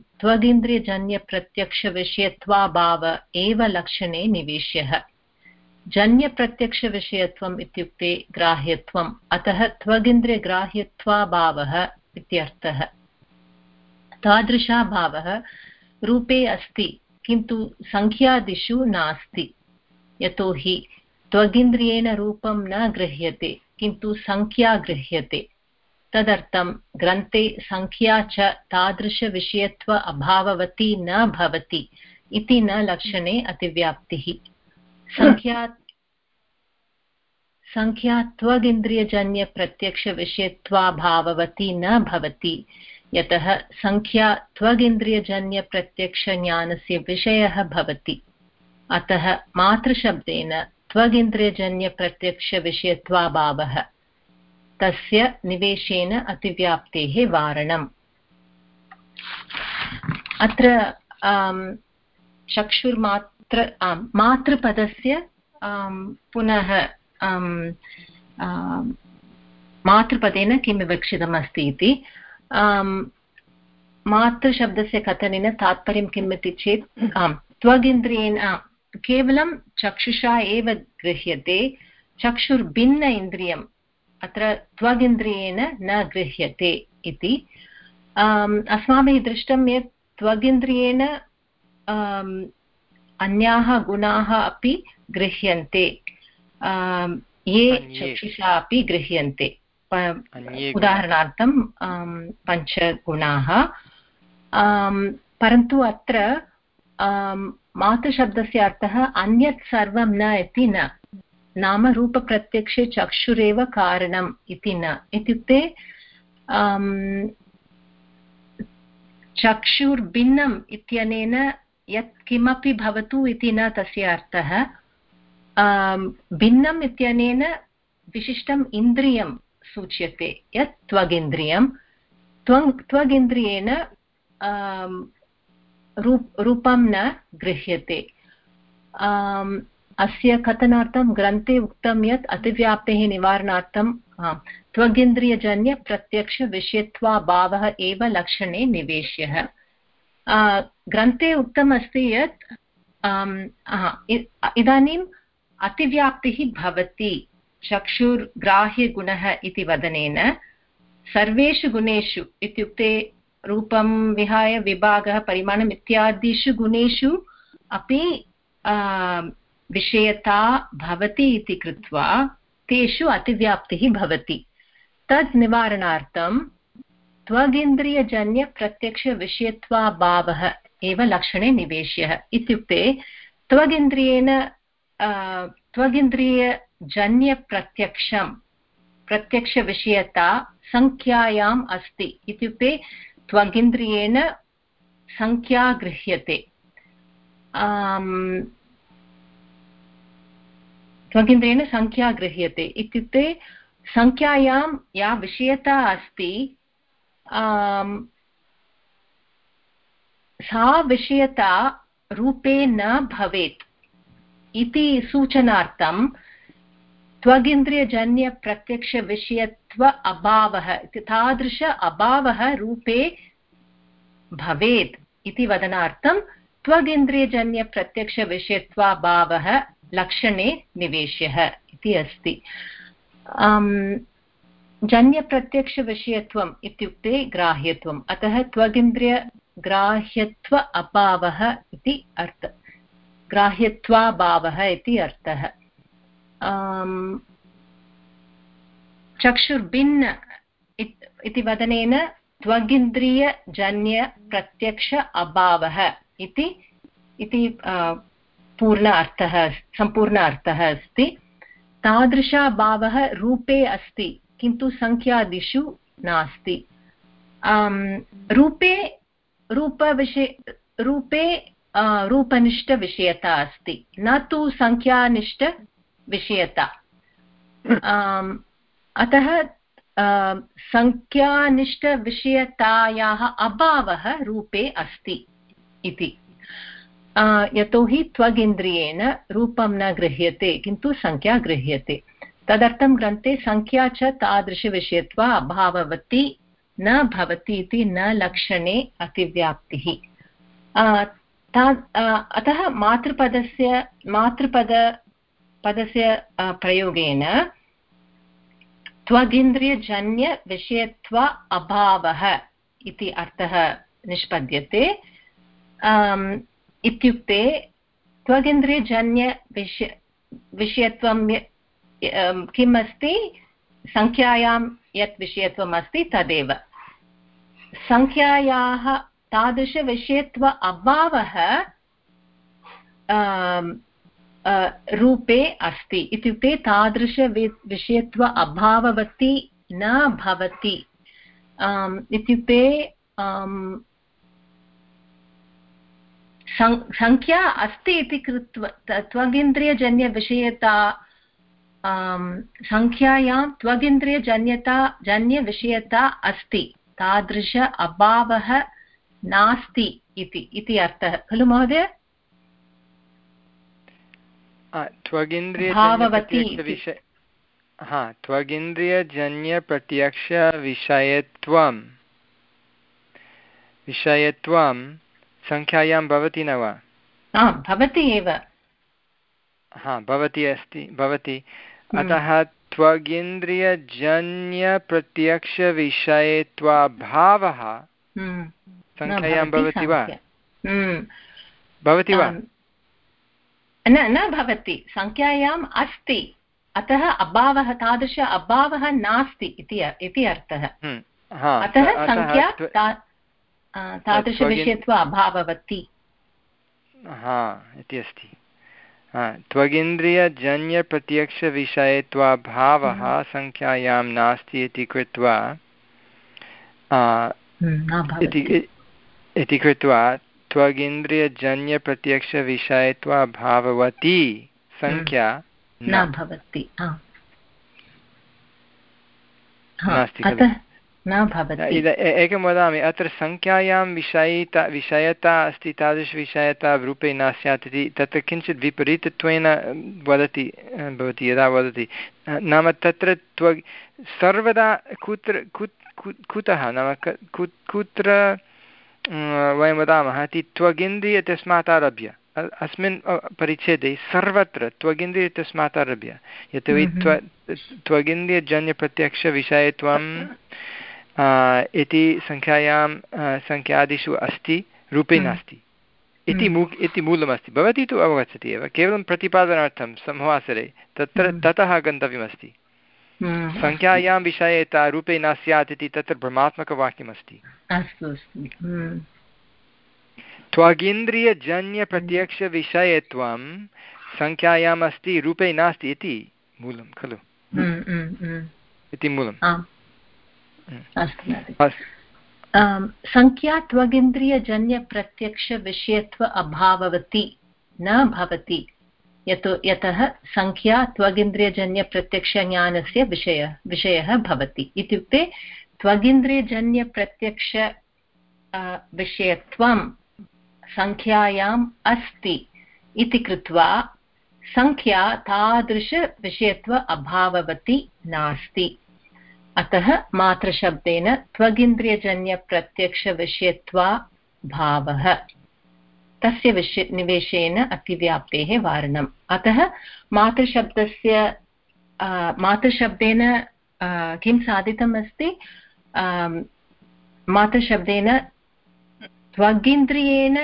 S4: त्वगिन्द्रियजन्यप्रत्यक्षविषयत्वाभाव एव लक्षणे निवेश्यः। जन्यप्रत्यक्षविषयत्वम् इत्युक्ते ग्राह्यत्वम्, अतः त्वगिन्द्रियग्राह्यत्वाभावः इत्यर्थः। तादृशाभावः रूपे अस्ति, किन्तु संख्यादिषु नास्ति, यतोहि त्वगिन्द्रियेण रूपं न गृह्यते, किन्तु संख्या गृह्यते। तदर्थं ग्रन्थे संख्या च तादृशविषयत्व अभाववती न भवति, इति न लक्षणे अतिव्याप्तिः। संख्या संख्या त्वगिन्द्रियजन्यप्रत्यक्षविषयत्वाभाववती न भवति, यतः संख्या त्वगिन्द्रियजन्यप्रत्यक्षज्ञानस्य विषयः भवति। अतः मातृशब्देन त्वगिन्द्रियजन्यप्रत्यक्षविषयत्वाभावः तस्य निवेशेन अतिव्याप्तेः वारणम्। अत्र चक्षुर्मात्र मातृपदस्य पुनः मातृपदेन किं विवक्षितमस्ति इति, मातृशब्दस्य कथनेन तात्पर्यं किम् इति चेत् त्वगिन्द्रियेण केवलं चक्षुषा एव गृह्यते, चक्षुर्भिन्न इन्द्रियम् अत्र त्वगिन्द्रियेण न गृह्यते इति। अस्माभिः दृष्टं यत् त्वगिन्द्रियेण अन्याः गुणाः अपि गृह्यन्ते, ये चक्षुषा अपि गृह्यन्ते। उदाहरणार्थं पञ्चगुणाः। परन्तु अत्र मातृशब्दस्य अर्थः अन्यत् सर्वं न इति न, नाम रूपप्रत्यक्षे चक्षुरेव कारणम् इति न। इत्युक्ते चक्षुर्भिन्नम् इत्यनेन यत् किमपि भवतु इति न तस्य अर्थः। भिन्नम् इत्यनेन विशिष्टम् इन्द्रियं सूच्यते, यत् त्वगिन्द्रियं। त्वं त्वगिन्द्रियेण रूप रूपं न गृह्यते। अस्य कथनार्थं ग्रन्थे उक्तं यत् अतिव्याप्तेः निवारणार्थं त्वगिन्द्रियजन्यप्रत्यक्षविषयत्वाभावः एव लक्षणे निवेश्यः। ग्रन्थे उक्तमस्ति यत् इदानीम् अतिव्याप्तिः भवति चक्षुर्ग्राह्यगुणः इति वदनेन सर्वेषु गुणेषु, इत्युक्ते रूपं विहाय विभागः परिमाणम् इत्यादिषु गुणेषु अपि विषयता भवति इति कृत्वा तेषु अतिव्याप्तिः भवति। तद् निवारणार्थं त्वगिन्द्रियजन्यप्रत्यक्षविषयत्वाभावः एव लक्षणे निवेश्यः। इत्युक्ते त्वगिन्द्रियेण त्वगिन्द्रियजन्यप्रत्यक्षं प्रत्यक्षविषयता संख्यायाम् अस्ति। इत्युक्ते त्वगिन्द्रियेण संख्या गृह्यते। त्वगिन्द्रियेण संख्या गृह्यते इत्युक्ते संख्यायां या विषयता अस्ति सा विषयता रूपे न भवेत् इति सूचनार्थं त्वगिन्द्रियजन्यप्रत्यक्षविषयत्व अभावः, तादृश अभावः रूपे भवेत् इति वदनार्थं त्वगिन्द्रियजन्यप्रत्यक्षविषयत्वाभावः लक्षणे निवेश्यः इति अस्ति। जन्यप्रत्यक्षविषयत्वम् इत्युक्ते ग्राह्यत्वम्, अतः त्वगिन्द्रियग्राह्यत्व अभावः इति अर्थः, ग्राह्यत्वाभावः इति अर्थः। चक्षुर्भिन्न इति वदनेन त्वगिन्द्रियजन्यप्रत्यक्ष अभावः इति इति पूर्ण अर्थः, सम्पूर्ण अर्थः अस्ति। तादृशाभावः रूपे अस्ति किन्तु संख्यादिषु नास्ति। रूपे रूपविषय रूपे रूपनिष्ठविषयता अस्ति, न तु संख्यानिष्ठविषयता। अतः संख्यानिष्ठविषयतायाः अभावः रूपे अस्ति इति। यतोहि त्वगिन्द्रियेण रूपं न गृह्यते किन्तु संख्या गृह्यते। तदर्थं ग्रन्थे संख्या च तादृशविषयत्वा अभाववती न भवति इति न लक्षणे अतिव्याप्तिः। अतः मातृपदस्य मातृपद पदस्य प्रयोगेन त्वगिन्द्रियजन्यविषयत्व अभावः इति अर्थः निष्पद्यते। इत्युक्ते त्वगिन्द्रियजन्यविषय विषयत्वं किम् अस्ति, संख्यायां यत् विषयत्वम् अस्ति तदेव। संख्यायाः तादृशविषयत्व अभावः रूपे अस्ति इत्युक्ते तादृश विषयत्व अभाववती न भवति इत्युक्ते संख्या अस्ति इति कृत्वा त्वगिन्द्रियजन्यविषयता संख्यायां त्वगिन्द्रियजन्यता जन्यविषयता अस्ति तादृश अभावः नास्ति इति इति अर्थः खलु महोदय
S1: त्वगिन्द्रियजन्यप्रत्यक्षविषय हा त्वगिन्द्रियजन्यप्रत्यक्षविषयत्वं विषयत्वं संख्यायां भवति न वा
S4: भवति एव
S1: हा भवति अस्ति भवति अतः त्वगिन्द्रियजन्यप्रत्यक्षविषयत्वाभावः संख्यायां भवति वा भवति वा
S4: न न भवति संख्यायाम् अस्ति अतः अभावः तादृश अभावः नास्ति इति अर्थः अतः संख्या तादृशविषयत्व अभाववती
S1: हा इति अस्ति त्वगिन्द्रियजन्यप्रत्यक्षविषयत्वाभावः संख्यायां नास्ति इति कृत्वा इति कृत्वा त्वगिन्द्रियजन्यप्रत्यक्षविषयत्वाभाववती संख्या
S4: न भवति
S1: नास्ति
S4: न भवति
S1: एकं वदामि अत्र संख्यायां विषयिता विषयता अस्ति तादृशविषयता रूपे न स्यात् इति तत्र किञ्चित् विपरीतत्वेन वदति भवति यदा वदति नाम तत्र त्व सर्वदा कुत्र कुतः नाम कुत्र वयं वदामः इति त्वगिन्द्रिय इत्यस्मात् आरभ्य अस्मिन् परिच्छेदे सर्वत्र त्वगिन्द्रिय इत्यस्मात् आरभ्य यतोहि त्व त्वगिन्द्रियजन्यप्रत्यक्षविषयत्वं इति संख्यायां संख्यादिषु अस्ति रूपे नास्ति इति मू इति मूलमस्ति भवती तु अवगच्छति एव केवलं प्रतिपादनार्थं संवासरे तत्र ततः गन्तव्यमस्ति संख्यायां विषयेता रूपे न स्यात् इति तत्र भ्रमात्मकवाक्यमस्ति त्वगिन्द्रियजन्यप्रत्यक्षविषयत्वं संख्यायाम् अस्ति रूपे नास्ति इति मूलं खलु इति मूलम्
S4: संख्या त्वगिन्द्रियजन्यप्रत्यक्षविषयत्व अभाववती न भवति यतो यतः संख्या त्वगिन्द्रियजन्यप्रत्यक्षज्ञानस्य विषय विषयः भवति इत्युक्ते त्वगिन्द्रियजन्यप्रत्यक्ष विषयत्वं संख्यायाम् अस्ति इति कृत्वा संख्या तादृशविषयत्व अभाववती नास्ति अतः मात्रशब्देन त्वगिन्द्रियजन्यप्रत्यक्षविषयत्वाभावः तस्य विषय निवेशेन अतिव्याप्तेः वारणम् अतः मातृशब्दस्य मातृशब्देन किं साधितम् अस्ति मातृशब्देन त्वगिन्द्रियेण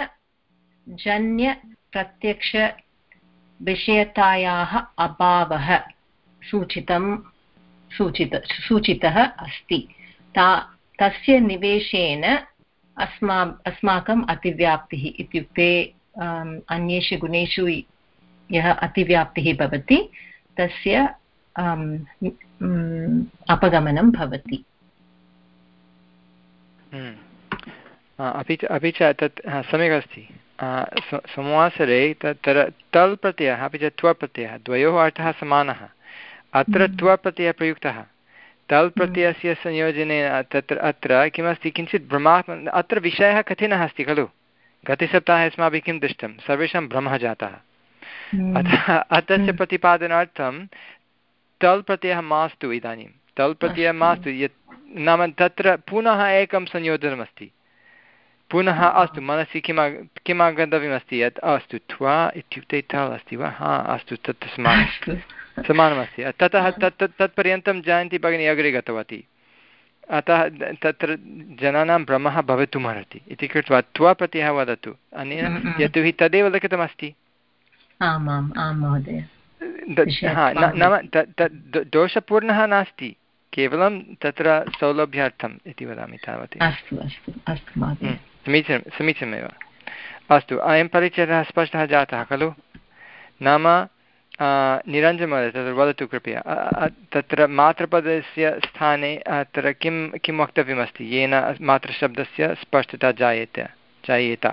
S4: जन्यप्रत्यक्षविषयतायाः अभावः सूचितं सूचित सूचितः अस्ति ता तस्य निवेशेन अस्मा अस्माकम् अतिव्याप्तिः इत्युक्ते अन्येषु गुणेषु यः अतिव्याप्तिः भवति तस्य अपगमनं भवति
S1: अपि च अपि च तत् सम्यक् अस्ति संवासरे तत्र तल् प्रत्ययः अपि च त्व प्रत्ययः द्वयोः अर्थः समानः अत्र त्व प्रत्ययः प्रयुक्तः तल् प्रत्ययस्य संयोजनेन तत्र अत्र किमस्ति किञ्चित् भ्रमात्म अत्र विषयः कठिनः अस्ति खलु गतसप्ताहे अस्माभिः किं दृष्टं सर्वेषां भ्रमः जातः अतः अतस्य प्रतिपादनार्थं तल् प्रत्ययः मास्तु इदानीं तल् प्रत्ययः मास्तु यत् नाम तत्र पुनः एकं संयोजनमस्ति पुनः अस्तु मनसि किम् किम् आगन्तव्यमस्ति यत् अस्तु त्वा इत्युक्ते तल् अस्ति वा हा अस्तु तत् समानं समानमस्ति ततः तत् तत्पर्यन्तं जयन्ती भगिनी अग्रे गतवती अतः तत्र जनानां भ्रमः भवितुमर्हति इति कृत्वा त्व प्रत्ययः वदतु अनेन यतोहि तदेव लिखितमस्ति
S4: आमाम् आं महोदय
S1: नाम दोषपूर्णः नास्ति केवलं तत्र सौलभ्यार्थम् इति वदामि तावत्
S4: अस्तु अस्तु अस्तु महोदय
S1: समीचीनं समीचीनमेव अस्तु, अयं परिच्छेदः स्पष्टः जातः खलु? नाम निरञ्जनमहोदय तत्र वदतु कृपया, तत्र मातृपदस्य स्थाने अत्र किं किं वक्तव्यमस्ति येन मातृशब्दस्य स्पष्टता जायेत जायेत?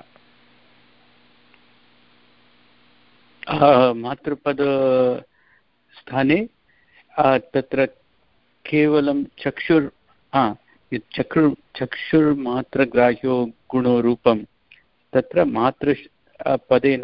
S5: मातृपदस्थाने तत्र केवलं चक्षुर् चक्षुर् चक्षुर्मात्रग्राह्यो गुणोरूपं तत्र मातृ पदेन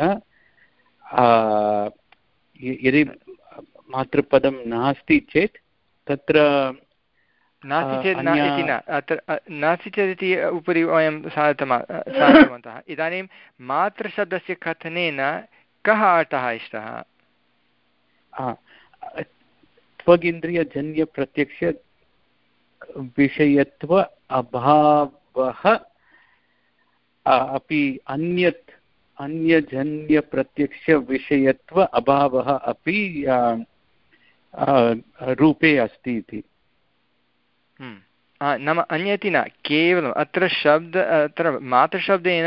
S5: यदि मातृपदं नास्ति चेत् तत्र
S1: नास्ति चेत् न इति न अत्र नास्ति चेत् इति उपरि वयं साधितवन्तः। इदानीं मातृशब्दस्य कथनेन कः अर्थः इष्टः?
S5: त्वगिन्द्रियजन्यप्रत्यक्ष विषयत्व अभावः अपि अन्यत् अन्यजन्यप्रत्यक्षविषयत्व अभावः अपि रूपे अस्ति इति।
S1: नाम अन्यत् न, केवलम् अत्र शब्द अत्र मातृशब्देन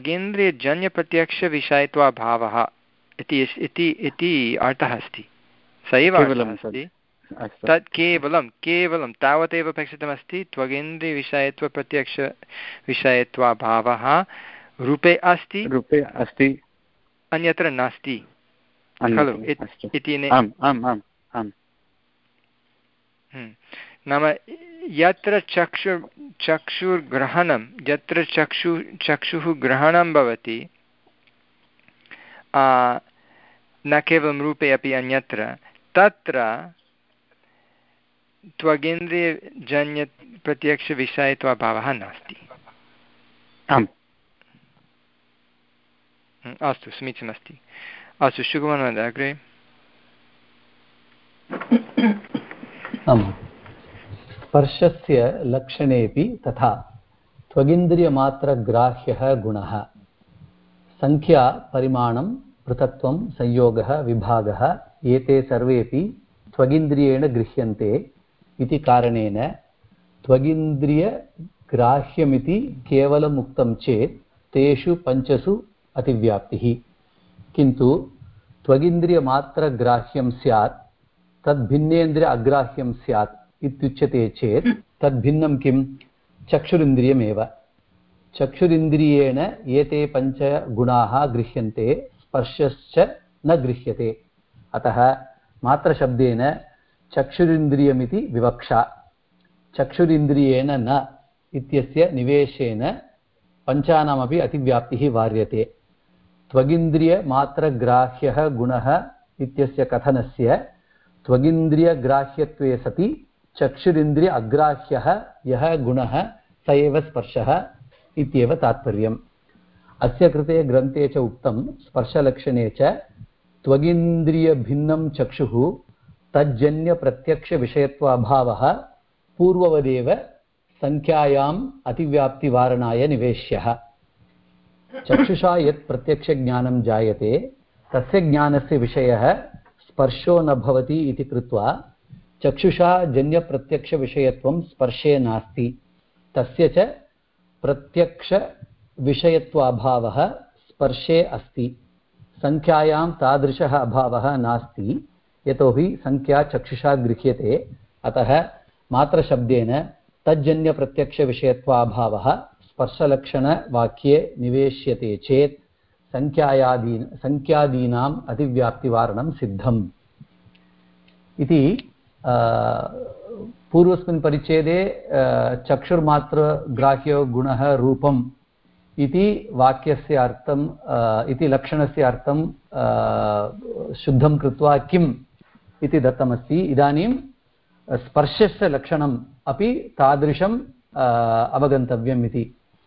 S1: त्वगिन्द्रियजन्यप्रत्यक्षविषयत्वाभावः इति इति अर्थः अस्ति। स एव अस्ति तत् केवलं केवलं तावदेव अपेक्षितमस्ति। त्वगिन्द्रियविषयत्वप्रत्यक्षविषयत्वाभावः रूपे अस्ति
S5: रूपे अस्ति
S1: अन्यत्र नास्ति खलु इति। नाम यत्र चक्षु चक्षुर्ग्रहणं यत्र चक्षु चक्षुः ग्रहणं भवति न केवलं रूपे अपि अन्यत्र, तत्र त्वगिन्द्रियजन्यप्रत्यक्षविषयत्वाभावः नास्ति। अस्तु, समीचीनमस्ति। अस्तु, शुभमहोदय अग्रे।
S3: स्पर्शस्य लक्षणेऽपि तथा त्वगिन्द्रियमात्रग्राह्यः गुणः संख्या परिमाणं पृथक्त्वं संयोगः विभागः एते सर्वेपि त्वगिन्द्रियेण गृह्यन्ते इति कारणेन त्वगिन्द्रियग्राह्यमिति केवलम् उक्तं चेत् तेषु पञ्चसु अतिव्याप्तिः, किन्तु त्वगिन्द्रियमात्रग्राह्यं स्यात् तद्भिन्नेन्द्रिय अग्राह्यं स्यात् इत्युच्यते चेत् तद्भिन्नं किं? चक्षुरिन्द्रियमेव। चक्षुरिन्द्रियेण एते पञ्चगुणाः गृह्यन्ते, स्पर्शश्च न गृह्यते। अतः मात्रशब्देन चक्षुरिन्द्रियमिति विवक्षा। चक्षुरिन्द्रियेण न इत्यस्य निवेशेन पञ्चानामपि अतिव्याप्तिः वार्यते। त्वगिन्द्रियमात्रग्राह्यः गुणः इत्यस्य कथनस्य त्वगिन्द्रियग्राह्यत्वे सति चक्षुरिन्द्रिय अग्राह्यः यः गुणः स एव स्पर्शः इत्येव तात्पर्यम्। अस्य कृते ग्रन्थे च उक्तं स्पर्शलक्षणे च त्वगिन्द्रियभिन्नं चक्षुः तज्जन्यप्रत्यक्षविषयत्वाभावः पूर्ववदेव संख्यायाम् अतिव्याप्तिवारणाय निवेश्यः। चक्षुषा यत् प्रत्यक्षज्ञानं जायते तस्य ज्ञानस्य विषयः स्पर्शो न भवति इति कृत्वा चक्षुषा जन्यप्रत्यक्षविषयत्वं स्पर्शे नास्ति, तस्य च प्रत्यक्षविषयत्वाभावः स्पर्शे अस्ति। संख्यायां तादृशः अभावः नास्ति, यतोहि संख्या चक्षुषा गृह्यते। अतः मात्रशब्देन तज्जन्यप्रत्यक्षविषयत्वाभावः स्पर्शलक्षणवाक्ये निवेश्यते चेत् संख्यायादी संख्यादीनाम् अतिव्याप्तिवारणं सिद्धम् इति पूर्वस्मिन् परिच्छेदे चक्षुर्मात्रग्राह्यो गुणः रूपम् इति वाक्यस्य अर्थं इति लक्षणस्य अर्थं शुद्धं कृत्वा किम् इति दत्तमस्ति। इदानीं स्पर्शस्य लक्षणम् अपि तादृशम् अवगन्तव्यम् इति।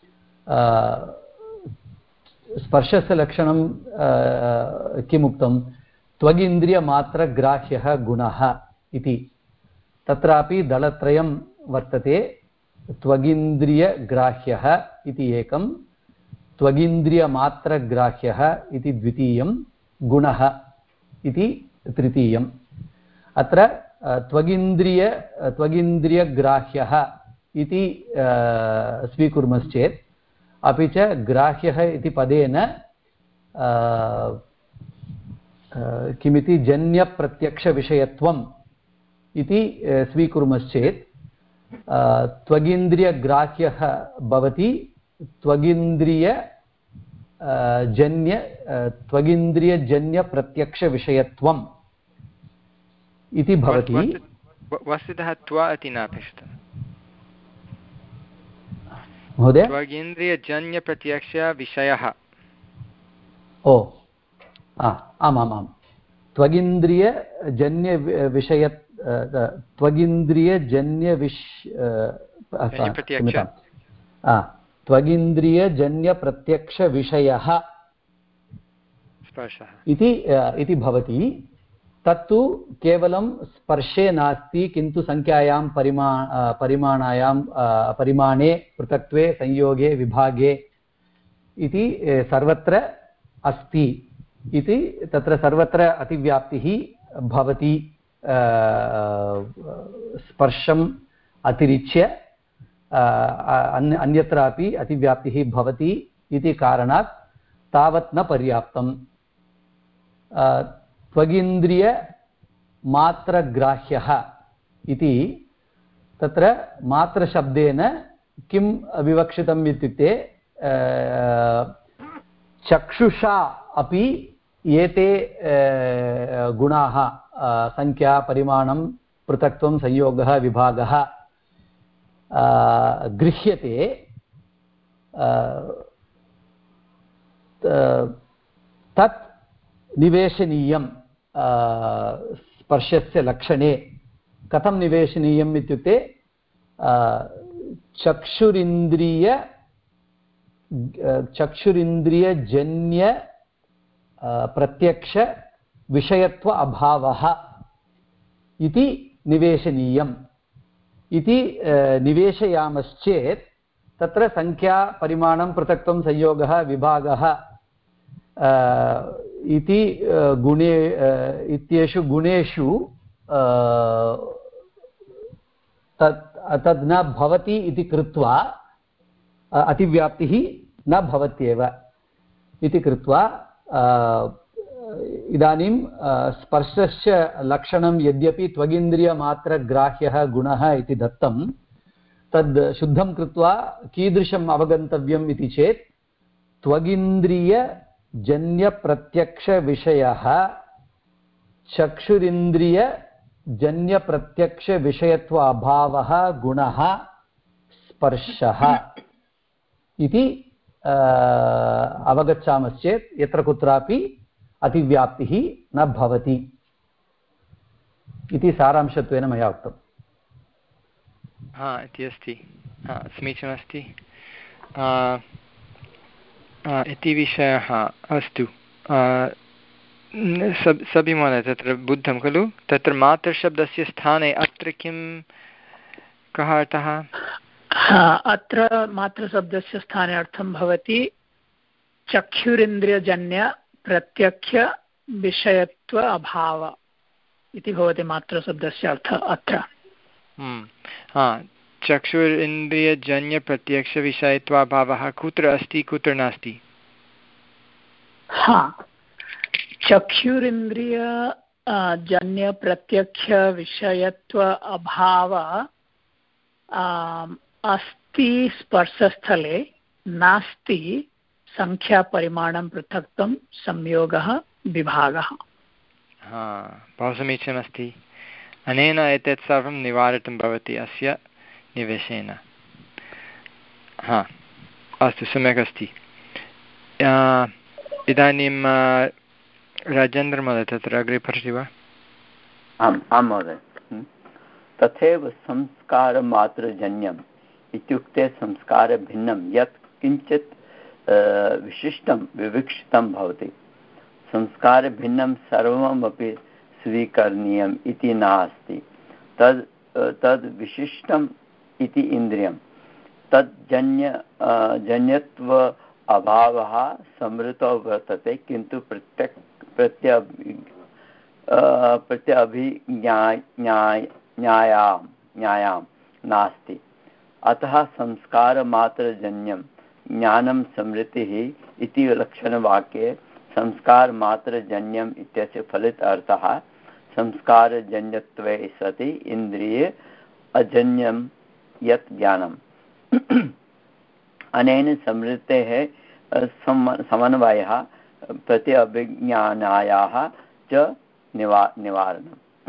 S3: स्पर्शस्य लक्षणं किमुक्तं? त्वगिन्द्रियमात्रग्राह्यः गुणः इति। तत्रापि दलत्रयं वर्तते। त्वगिन्द्रियग्राह्यः इति एकं, त्वगिन्द्रियमात्रग्राह्यः इति द्वितीयं, गुणः इति तृतीयम्। अत्र त्वगिन्द्रिय त्वगिन्द्रियग्राह्यः इति स्वीकुर्मश्चेत् अपि च ग्राह्यः इति पदेन किमिति जन्यप्रत्यक्षविषयत्वम् इति स्वीकुर्मश्चेत् त्वगिन्द्रियग्राह्यः भवति त्वगिन्द्रिय जन्य त्वगिन्द्रियजन्यप्रत्यक्षविषयत्वम् इति भवति।
S1: वस्तुतः त्वा इति नापेक्षितं
S3: महोदय।
S1: त्वगिन्द्रियजन्यप्रत्यक्षविषयः।
S3: ओ आमामाम् त्वगिन्द्रियजन्यविषय त्वगिन्द्रियजन्यविष त्वगिन्द्रियजन्यप्रत्यक्षविषयः
S1: स्पर्शः
S3: इति भवति। तत्तु केवलं स्पर्शे नास्ति, किन्तु संख्यायां परिमा परिमाणायां परिमाणे पृथक्त्वे संयोगे विभागे इति सर्वत्र अस्ति इति तत्र सर्वत्र अतिव्याप्तिः भवति। स्पर्शम् अतिरिच्य अन्यत्रापि अतिव्याप्तिः भवति इति कारणात् तावत् न पर्याप्तम्। त्वगिन्द्रियमात्रग्राह्यः इति तत्र मात्रशब्देन किं विवक्षितम् इत्युक्ते चक्षुषा अपि एते गुणाः संख्या परिमाणं पृथक्त्वं संयोगः विभागः गृह्यते। तत् निवेशनीयं स्पर्शस्य लक्षणे। कथं निवेशनीयम् इत्युक्ते चक्षुरिन्द्रिय चक्षुरिन्द्रियजन्य प्रत्यक्ष विषयत्व अभावः इति निवेशनीयम् इति निवेशयामश्चेत् तत्र संख्या परिमाणं पृथक्त्वं संयोगः विभागः इति गुणे इत्येषु गुणेषु तत् तद् न भवति इति कृत्वा अतिव्याप्तिः न भवत्येव इति कृत्वा इदानीं स्पर्शस्य लक्षणं यद्यपि त्वगिन्द्रियमात्रग्राह्यः गुणः इति दत्तं, तद् शुद्धं कृत्वा कीदृशम् अवगन्तव्यम् इति चेत् त्वगिन्द्रियजन्यप्रत्यक्षविषयः चक्षुरिन्द्रियजन्यप्रत्यक्षविषयत्व अभावः गुणः स्पर्शः इति अवगच्छामश्चेत् यत्र कुत्रापि अतिव्याप्तिः न भवति इति सारांशत्वेन मया उक्तम्।
S1: हा इति अस्ति। हा समीचीनमस्ति इति विषयः। अस्तु सभि महोदय तत्र बुद्धं खलु? तत्र मातृशब्दस्य स्थाने अत्र किं कः अर्थः?
S7: अत्र मातृशब्दस्य स्थाने अर्थं भवति चक्षुरिन्द्रियजन्य प्रत्यक्ष विषयत्व अभाव इति भवति मातृशब्दस्य अर्थः अत्र।
S1: हा चक्षुरिन्द्रियजन्यप्रत्यक्षविषयत्वाभावः कुत्र अस्ति कुत्र नास्ति?
S7: हा चक्षुरिन्द्रिय जन्यप्रत्यक्षविषयत्व अभाव अस्ति स्पर्शस्थले, नास्ति संख्यापरिमाणं पृथक्त्वं संयोगः विभागः।
S1: हा बहु समीचीनमस्ति। अनेन एतत् सर्वं निवारितं भवति अस्य निवेशेन। हा अस्तु सम्यक् अस्ति। इदानीं राजेन्द्रमहोदय तत्र अग्रे पठति वा?
S2: आम् आं महोदय। तथैव संस्कारमात्रजन्यम् इत्युक्ते संस्कारभिन्नं यत् किञ्चित् विशिष्टं विवक्षितं भवति। संस्कारभिन्नं सर्वमपि स्वीकरणीयम् इति नास्ति। तद् तद् विशिष्टम् इति इन्द्रियं तज्जन्य जन्यत्व अभावः समृतो वर्तते, किन्तु प्रत्यक् प्रत्य प्रत्यभिज्ञायां न्यायां नास्ति। अतः संस्कारमात्रजन्यं ज्ञानं स्मृतिः इति लक्षणवाक्ये संस्कारमात्रजन्यम् इत्यस्य फलित अर्थः संस्कारजन्यत्वे सति इन्द्रिये अजन्यं यत् ज्ञानम् अनेन स्मृतेः समन्वयः प्रति अभिज्ञानायाः च निवा निवारणम्।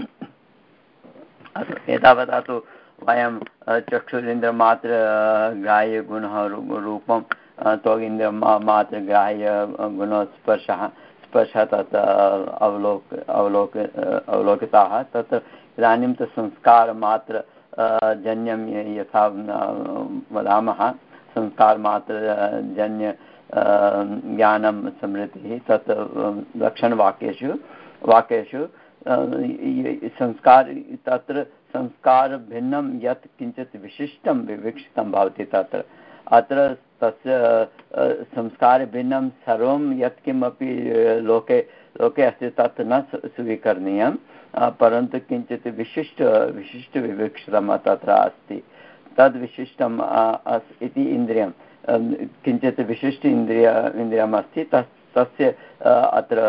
S2: एतावता तु वयं चक्षुरिन्द्रमात्र ग्राह्यगुणः रूपं त्वगिन्द्र मात्र ग्राह्य गुणः स्पर्शः स्पर्शः तत् अवलोक अवलोक अवलोकिताः। तत्र इदानीं तु संस्कारमात्र जन्यं यथा वदामः संस्कारमात्रजन्य ज्ञानं स्मृतिः तत् लक्षणवाक्येषु वाक्येषु संस्कार तत्र संस्कारभिन्नं यत् किञ्चित् विशिष्टं विवक्षितं भवति तत्र अत्र तस्य संस्कारभिन्नं सर्वं यत्किमपि लोके लोके अस्ति तत् न स्वीकरणीयं परन्तु किञ्चित् विशिष्ट विशिष्टविवक्षितं तत्र अस्ति तद्विशिष्टम् इति इन्द्रियं किञ्चित् विशिष्ट इन्द्रिय इन्द्रियम् अस्ति तस् तस्य अत्र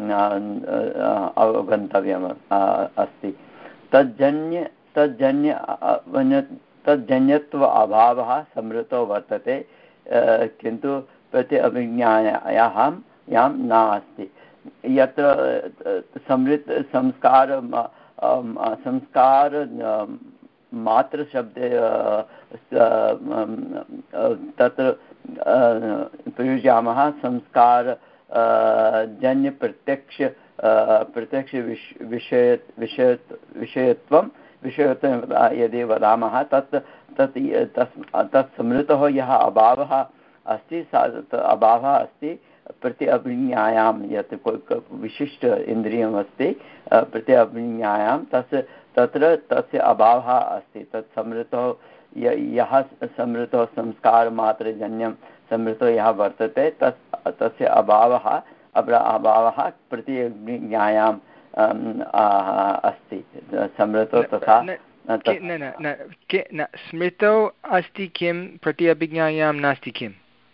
S2: अवगन्तव्यम् अस्ति तज्जन्य तज्जन्य तज्जन्यत्व अभावः समृद्धो वर्तते किन्तु प्रति अभिज्ञायाः यां नास्ति यत्र समृद्ध संस्कार संस्कार मात्र शब्दे तत्र प्रयुज्यामः संस्कार जन्य प्रत्यक्ष प्रत्यक्ष विषय विषय विषयत्वं विषयत्वं यदि वदामः तत् तत् तत् स्मृतः यः अभावः अस्ति अभावः अस्ति प्रति अभिज्ञायां यत् विशिष्ट इन्द्रियम् अस्ति प्रति अभिज्ञायां तस्य तत्र तस्य अभावः अस्ति तत् स्मृतः यः स्मृतः संस्कारमात्रजन्यं स्मृतः यः वर्तते तस् तस्य अभावः अभावः प्रति अभिज्ञायां अस्ति स्मृतौ तथा
S1: स्मृतौ अस्ति किं प्रति अभिज्ञायां नास्ति किम्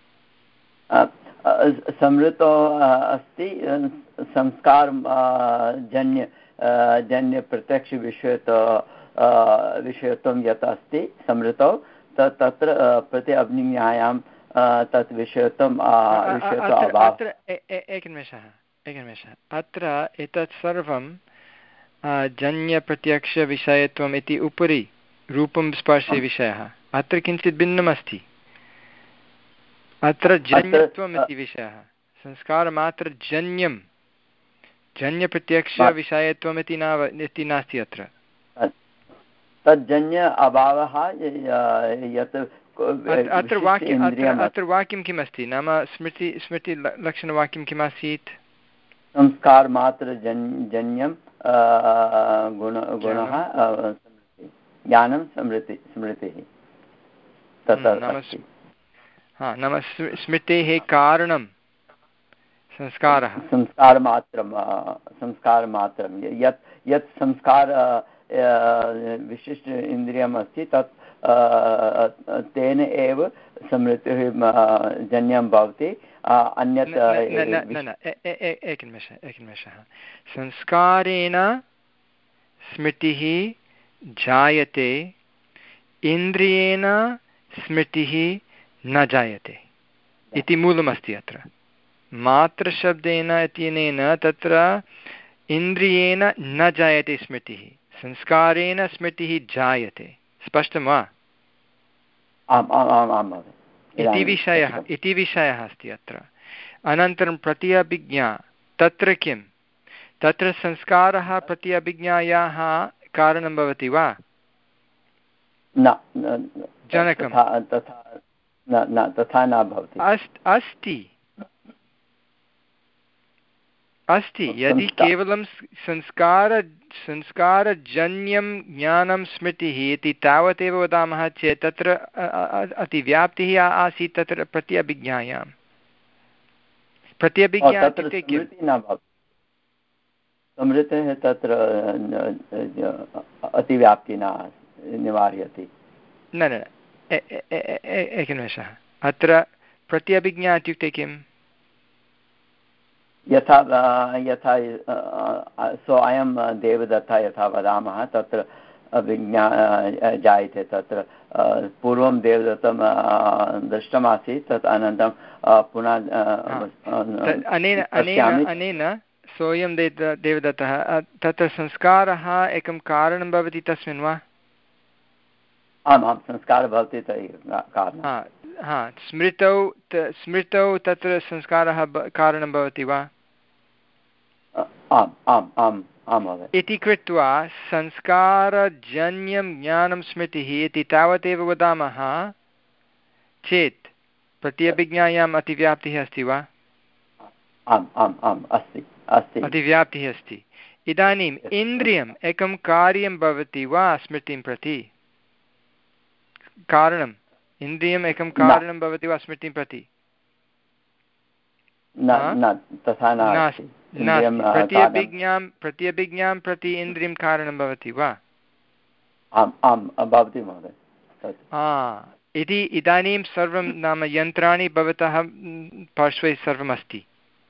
S2: स्मृतौ अस्ति संस्कार जन्य जन्य प्रत्यक्ष विषयत विषयत्वं यत् अस्ति स्मृतौ तत्र प्रति अभिज्ञायां तत् विषयत्वं विषयत्व अभावः।
S1: एकनिमेषः एकनिमेषः अत्र एतत् सर्वं जन्यप्रत्यक्षविषयत्वम् इति उपरि रूपं स्पर्शे विषयः अत्र किञ्चित् भिन्नमस्ति अत्र जन्यत्वम् इति विषयः संस्कारमात्रजन्यं जन्यप्रत्यक्षविषयत्वम् इति न इति नास्ति अत्र
S2: तज्जन्य अभावः यत्
S1: अत्र वाक्यम् अत्र वाक्यं किम् अस्ति नाम स्मृति स्मृति लक्षणवाक्यं किम् आसीत्
S2: संस्कारमात्रजन्यं गुण गुणः ज्ञानं स्मृति स्मृतिः
S1: नाम हा नाम स्मृतेः कारणं संस्कारः
S2: संस्कारमात्रं संस्कारमात्रं यत् यत् संस्कार विशिष्ट इन्द्रियम् अस्ति तत् तेन एव स्मृतिः जन्यं भवति अन्यत्
S1: एकनिमेषः एकनिमेषः संस्कारेण स्मृतिः जायते इन्द्रियेण स्मृतिः न जायते इति मूलमस्ति अत्र मात्रशब्देन इत्यनेन तत्र इन्द्रियेण न जायते स्मृतिः संस्कारेण स्मृतिः जायते स्पष्टं वा
S2: आम् आम् आम्
S1: इति विषयः इति विषयः अस्ति अत्र अनन्तरं प्रति अभिज्ञा तत्र किं तत्र संस्कारः प्रति अभिज्ञायाः कारणं भवति वा
S2: न
S1: जनकं
S2: तथा न तथा न भवति
S1: अस्ति अस्ति यदि केवलं संस्कार संस्कारजन्यं ज्ञानं स्मृतिः इति तावदेव वदामः चेत् तत्र अतिव्याप्तिः आसीत् तत्र प्रति अभिज्ञायां प्रति अभिज्ञा इत्युक्ते किं
S2: स्मृतेः तत्र अतिव्याप्तिः न निवार्यति
S1: न न एकनिमेषः अत्र प्रत्यभिज्ञा इत्युक्ते किम्?
S2: यथा यथा सो अयं देवदत्तः यथा वदामः तत्र अभिज्ञा जायते। तत्र पूर्वं देवदत्तं दृष्टमासीत् तत् अनन्तरं पुनः
S1: अनेन अनेन अनेन सोऽयं देवदत्तः तत्र संस्कारः एकं कारणं भवति तस्मिन् वा?
S2: आम् आं संस्कारः भवति कारणं।
S1: हा स्मृतौ स्मृतौ तत्र संस्कारः कारणं भवति वा?
S2: आम् आम् आम् आम् महोदय।
S1: इति कृत्वा संस्कारजन्यं ज्ञानं स्मृतिः इति तावदेव वदामः चेत् प्रत्यभिज्ञायाम् अतिव्याप्तिः अस्ति वा?
S2: आम् आम् आम् अस्ति अस्ति
S1: अतिव्याप्तिः अस्ति। इदानीम् इन्द्रियम् एकं कार्यं भवति वा स्मृतिं प्रति? कारणम् इन्द्रियम् एकं कारणं भवति वा स्मृतिं प्रति?
S2: तथा
S1: नास्ति। प्रत्यभिज्ञां प्रत्यभिज्ञां प्रति इन्द्रियं कारणं भवति वा?
S2: आम् आम् भवति महोदय।
S1: इति इदानीं सर्वं नाम यन्त्राणि भवतः पार्श्वे सर्वमस्ति।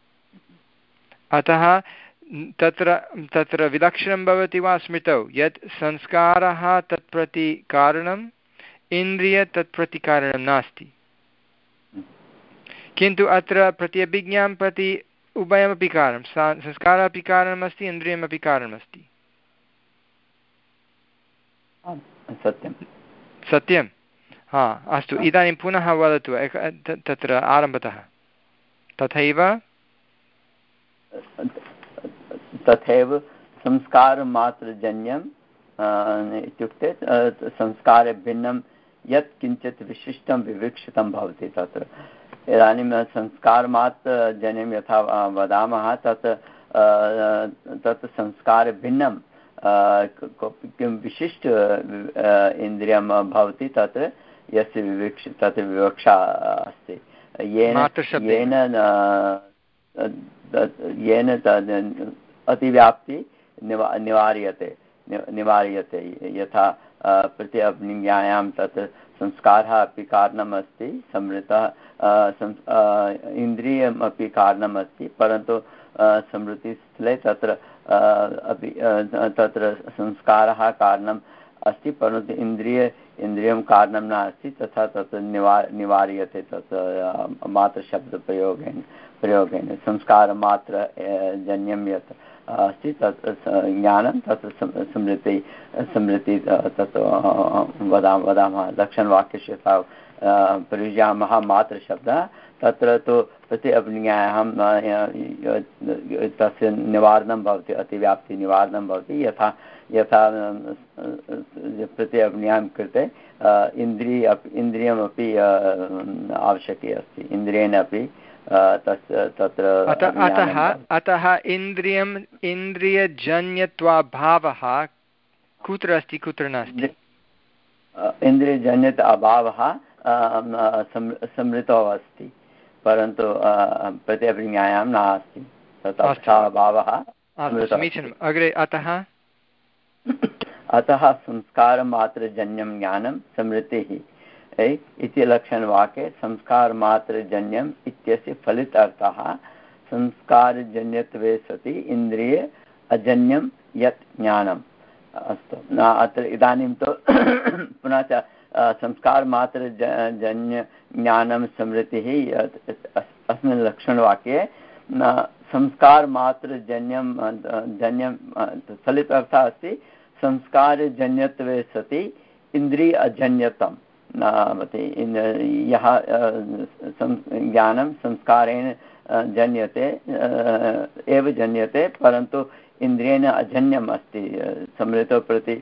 S1: अतः तत्र तत्र विलक्षणं भवति वा स्मृतौ यत् संस्कारः तत्प्रति कारणम् इन्द्रिय तत्प्रति कारणं नास्ति। किन्तु अत्र प्रत्यभिज्ञां प्रति उभयमपि कारणं संस्कारः अपि कारणमस्ति इन्द्रियमपि कारणमस्ति।
S2: सत्यं
S1: सत्यं हा अस्तु इदानीं पुनः वदतु तत्र आरम्भतः। तथैव
S2: तथैव संस्कारमात्रजन्यं इत्युक्ते संस्कारे भिन्नं यत् किञ्चित् विशिष्टं विवक्षितं भवति। तत्र इदानीं संस्कारमात्रजन्यं यथा वदामः तत् तत् संस्कारे भिन्नं किं विशिष्ट इन्द्रियं भवति तत्र यस्य विवक्ष तत्र विवक्षा अस्ति येन येन येन अतिव्याप्ति निवा निवार्यते निवार्यते। यथा प्रत्यभिज्ञायां तत् संस्कारः अपि कारणम् अस्ति समृतः इन्द्रियम् अपि कारणम् अस्ति परन्तु स्मृतिस्थले तत्र अपि तत्र संस्कारः कारणम् अस्ति परन्तु इन्द्रिय इन्द्रियं कारणं नास्ति तथा तत् निवा निवार्यते तत् मात्रशब्दप्रयोगेन प्रयोगेन संस्कारमात्र जन्यं यत् अस्ति तत् ज्ञानं तत् स्मृति स्मृति तत् वदामः वदामः लक्षणवाक्यस्य यथा प्रयुज्यामः मात्रशब्दः तत्र तु प्रत्यभिज्ञायां तस्य निवारणं भवति अतिव्याप्तिनिवारणं भवति। यथा यथा प्रत्यभिज्ञां कृते इन्द्रिय इन्द्रियमपि आवश्यकी अस्ति इन्द्रियेण अपि तस्य तत्र
S1: अतः अतः इन्द्रियम् इन्द्रियजन्यत्वाभावः कुत्र अस्ति कुत्र नास्ति?
S2: इन्द्रियजन्यत अभावः स्मृतौ अस्ति परन्तु प्रत्यभिज्ञायां नास्ति तत् अभावः।
S1: समीचीनम् अग्रे अतः
S2: अतः संस्कारमात्रजन्यं ज्ञानं स्मृतिः इति लक्षणवाक्ये संस्कारमात्रजन्यम् इत्यस्य फलित अर्थः संस्कारजन्यत्वे सति इन्द्रिय अजन्यं यत् ज्ञानम्। अस्तु न अत्र इदानीं तु पुनः च संस्कारमात्रजन्य ज्ञानं स्मृतिः अस्मिन् लक्षणवाक्ये संस्कारमात्रजन्यं जन्यं फलित अर्थः अस्ति संस्कारजन्यत्वे सति इन्द्रिय अजन्यतं नामति यः ज्ञानं संस्कारेण जन्यते एव जन्यते परन्तु इन्द्रियेण अजन्यम् अस्ति स्मृतौ प्रति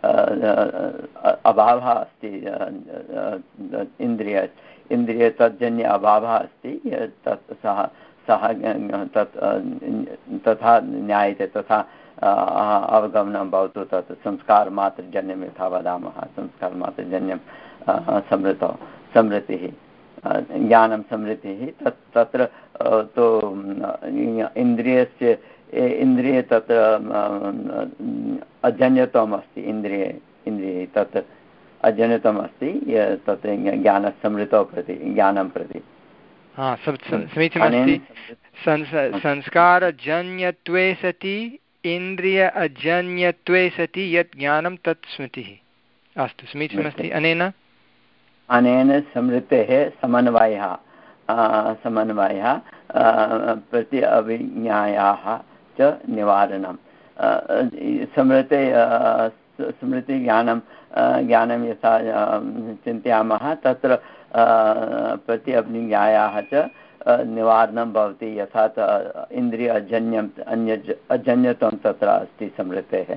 S2: अभावः अस्ति इन्द्रिय इन्द्रिय तज्जन्य अभावः अस्ति तत् सः सः तत् तथा ज्ञायते तथा अवगमनं भवतु तत् संस्कारमात्रजन्यं यथा वदामः संस्कारमात्रजन्यं स्मृतौ स्मृतिः ज्ञानं स्मृतिः तत् तत्र तु इन्द्रियस्य इन्द्रिये तत्र अजन्यत्वम् अस्ति इन्द्रिये इन्द्रिये तत् अजन्यत्वम् अस्ति तत्र ज्ञानस्मृतौ प्रति ज्ञानं प्रति
S1: हा समीचीनमस्ति। संस्कारजन्यत्वे सति इन्द्रिय अजन्यत्वे सति यत् ज्ञानं तत् स्मृतिः। अस्तु समीचीनमस्ति। अनेन
S2: अनेन स्मृतेः समन्वयः समन्वयः प्रति अभिज्ञायाः च निवारणं। स्मृते स्मृतिज्ञानं ज्ञानं यथा चिन्तयामः तत्र प्रति अभिज्ञायाः च निवारणं भवति। यथा इन्द्रिय अजन्यम् अन्य अजन्यत्वं तत्र अस्ति स्मृतेः।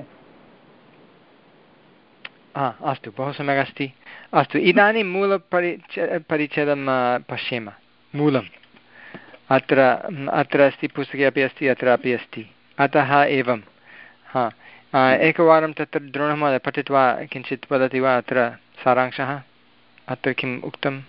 S1: हा अस्तु बहु सम्यक् अस्ति। अस्तु इदानीं मूलपरिच परिच्छेदं पश्येम। मूलम् अत्र अत्र अस्ति, पुस्तके अपि अस्ति, अत्रापि अस्ति। अतः एवं हा एकवारं तत्र द्रोणमहोदय पठित्वा किञ्चित् वदति वा अत्र सारांशः अत्र किम् उक्तम्?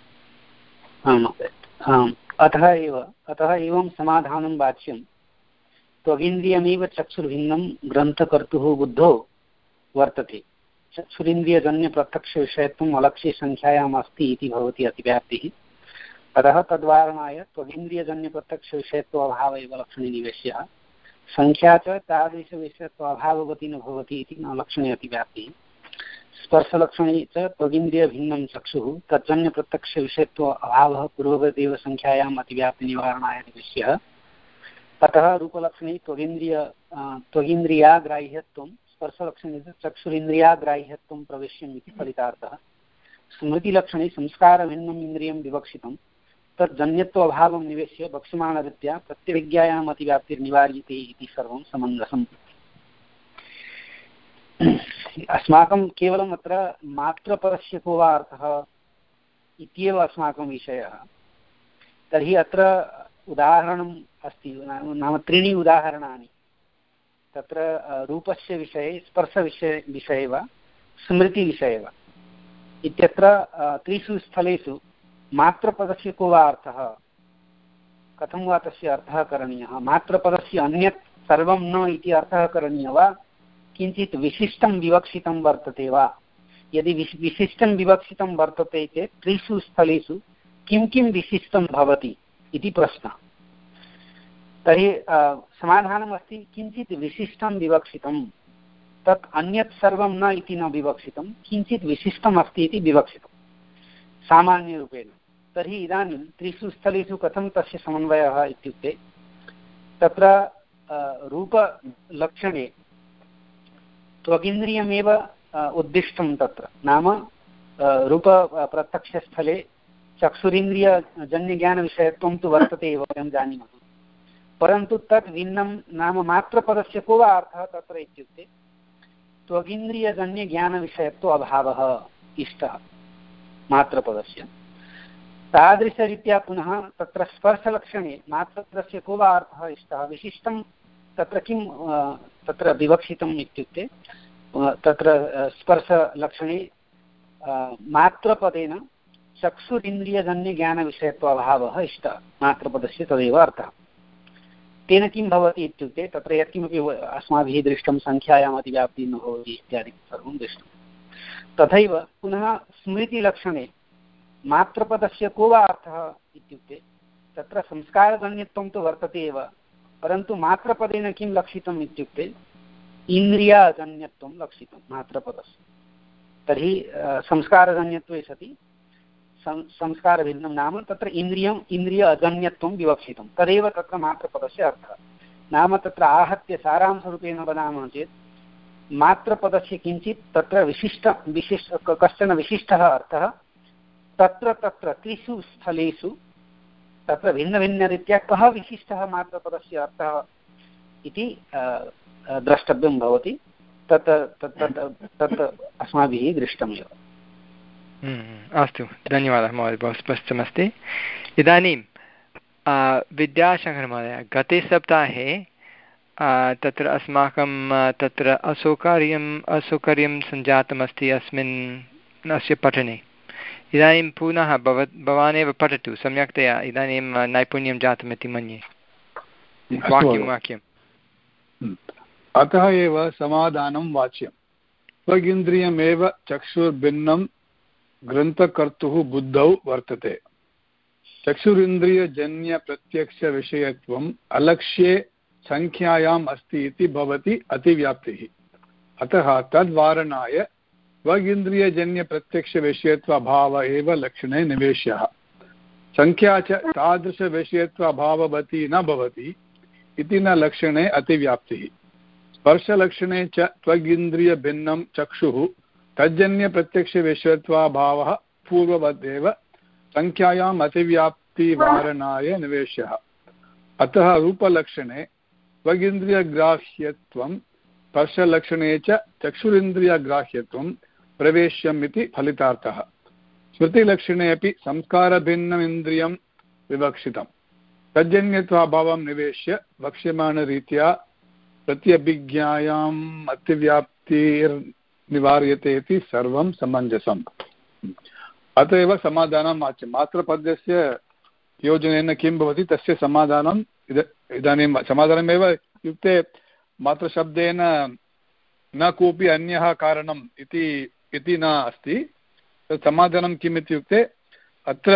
S6: आम् अतः एव अतः एवं समाधानं वाच्यं त्वगिन्द्रियमेव चक्षुर्भिन्नं ग्रन्थकर्तुः बुद्धौ वर्तते। चक्षुरिन्द्रियजन्यप्रत्यक्षविषयत्वम् अलक्ष्यसङ्ख्यायाम् अस्ति इति भवति अतिव्याप्तिः। अतः तद्वारणाय त्वगिन्द्रियजन्यप्रत्यक्षविषयत्व अभाव एव लक्षणे निवेश्यः। सङ्ख्या च तादृशविषयत्व अभाववती न भवति इति न लक्षणे अतिव्याप्तिः। स्पर्शलक्षणे च त्वगिन्द्रियभिन्नं चक्षुः तज्जन्यप्रत्यक्षविषयत्व अभावः पूर्ववदेव सङ्ख्यायाम् अतिव्याप्तिनिवारणाय निवेश्यः। अतः रूपलक्षणे त्वगिन्द्रिय त्वगिन्द्रियाग्राह्यत्वं स्पर्शलक्षणे च चक्षुरिन्द्रियाग्राह्यत्वं प्रवेश्यम् इति फलितार्थः। स्मृतिलक्षणे संस्कारभिन्नम् इन्द्रियं विवक्षितं तज्जन्यत्व अभावं निवेश्य वक्ष्यमाणरीत्या प्रत्यभिज्ञायाम् अतिव्याप्तिर्निवार्यते इति सर्वं समञ्जसम्। अस्माकं केवलम् अत्र मात्रपरस्य को वा अर्थः इत्येव अस्माकं विषयः। तर्हि अत्र उदाहरणम् अस्ति, नाम त्रीणि उदाहरणानि। तत्र रूपस्य विषये, स्पर्शविषये विषये वा स्मृतिविषये वा इत्यत्र त्रिषु स्थलेषु मात्रपदस्य को वा अर्थः, कथं वा तस्य अर्थः करणीयः, मात्रपदस्य अन्यत् सर्वं न इति अर्थः करणीयः वा, किञ्चित् विशिष्टं विवक्षितं वर्तते वा। यदि विशिष्टं विवक्षितं वर्तते चेत् त्रिषु स्थलेषु किं किं विशिष्टं भवति इति प्रश्नः। तर्हि समाधानमस्ति किञ्चित् विशिष्टं विवक्षितं, तत् अन्यत् सर्वं न इति न विवक्षितं, किञ्चित् विशिष्टम् अस्ति इति विवक्षितं सामान्यरूपेण। तर्हि इदानीं त्रिषु स्थलेषु कथं तस्य समन्वयः इत्युक्ते तत्र रूपलक्षणे त्वगिन्द्रियमेव उद्दिष्टं तत्र, नाम रूपप्रत्यक्षस्थले चक्षुरिन्द्रियजन्यज्ञानविषयत्वं तु वर्तते एव वयं जानीमः, परन्तु तद् भिन्नं नाम मात्रपदस्य को वा अर्थः तत्र इत्युक्ते त्वगिन्द्रियजन्यज्ञानविषयत्व अभावः इष्टः मात्रपदस्य। तादृशरीत्या पुनः तत्र स्पर्शलक्षणे मात्रपदस्य को वा अर्थः इष्टः, विशिष्टं तत्र किं तत्र विवक्षितम् इत्युक्ते तत्र स्पर्शलक्षणे मात्रपदेन चक्षुरिन्द्रियजन्यज्ञानविषयत्व अभावः इष्टः मात्रपदस्य, तदेव अर्थः। तेन किं भवति इत्युक्ते तत्र यत्किमपि अस्माभिः दृष्टं सङ्ख्यायाम् अतिव्याप्तिः न भवति इत्यादि सर्वं दृष्टं। तथैव पुनः स्मृतिलक्षणे मात्रपदस्य को वा अर्थः इत्युक्ते तत्र संस्कारजन्यत्वं तु वर्तते एव, परन्तु मात्रपदेन किं लक्षितम् इत्युक्ते इन्द्रियाजन्यत्वं लक्षितं मात्रपदस्य। तर्हि संस्कारजन्यत्वे सति संस्कारभिन्नं नाम तत्र इन्द्रियम् इन्द्रिय अजन्यत्वं विवक्षितं, तदेव तत्र मात्रपदस्य अर्थः। नाम तत्र आहत्य सारांशरूपेण वदामः चेत् मात्रपदस्य किञ्चित् तत्र विशिष्ट विशिष्ट कश्चन विशिष्टः अर्थः तत्र तत्र त्रिषु स्थलेषु तत्र भिन्नभिन्नरीत्या कः विशिष्टः मात्रपदस्य अर्थः इति द्रष्टव्यं भवति। तत् तत् तत् अस्माभिः दृष्टमेव।
S1: अस्तु, धन्यवादः महोदय, बहु स्पष्टमस्ति। इदानीं विद्याशङ्करमहोदय, गते सप्ताहे तत्र अस्माकं तत्र असौकर्यम् असौकर्यं सञ्जातमस्ति अस्मिन् अस्य पठने। इदानीं पुनः भव भवानेव पठतु सम्यक्तया, इदानीं नैपुण्यं जातमिति मन्ये। वाक्यं वाक्यम्।
S8: अतः एव समाधानं वाच्यं त्वगिन्द्रियमेव चक्षुर्भिन्नं ग्रन्थकर्तुः बुद्धौ वर्तते। चक्षुरिन्द्रियजन्यप्रत्यक्षविषयत्वम् अलक्ष्ये सङ्ख्यायाम् अस्ति इति भवति अतिव्याप्तिः। अतः तद्वारणाय त्वगिन्द्रियजन्यप्रत्यक्षविषयत्वाभाव एव लक्षणे निवेश्यः। सङ्ख्या च तादृशविषयत्वाभाववती न भवति इति न लक्षणे अतिव्याप्तिः। स्पर्शलक्षणे च त्वगिन्द्रियभिन्नं चक्षुः तज्जन्यप्रत्यक्षविषयत्वाभावः पूर्ववदेव सङ्ख्यायाम् अतिव्याप्तिवारणाय निवेश्यः। अतः रूपलक्षणे त्वगिन्द्रियग्राह्यत्वं स्पर्शलक्षणे च चक्षुरिन्द्रियग्राह्यत्वं प्रवेश्यम् इति फलितार्थः। स्मृतिलक्षणे अपि संस्कारभिन्नमिन्द्रियं विवक्षितं। तज्जन्यत्वाभावं निवेश्य वक्ष्यमाणरीत्या प्रत्यभिज्ञायाम् अतिव्याप्तिर्निवार्यते इति सर्वं समञ्जसम्। अत एव समाधानम् आच मात्रपद्यस्य योजनेन किं भवति तस्य समाधानम् इद इदानीं समाधानमेव इत्युक्ते मात्रशब्देन न कोऽपि अन्यः कारणम् इति इति न अस्ति। समाधानं किम् इत्युक्ते अत्र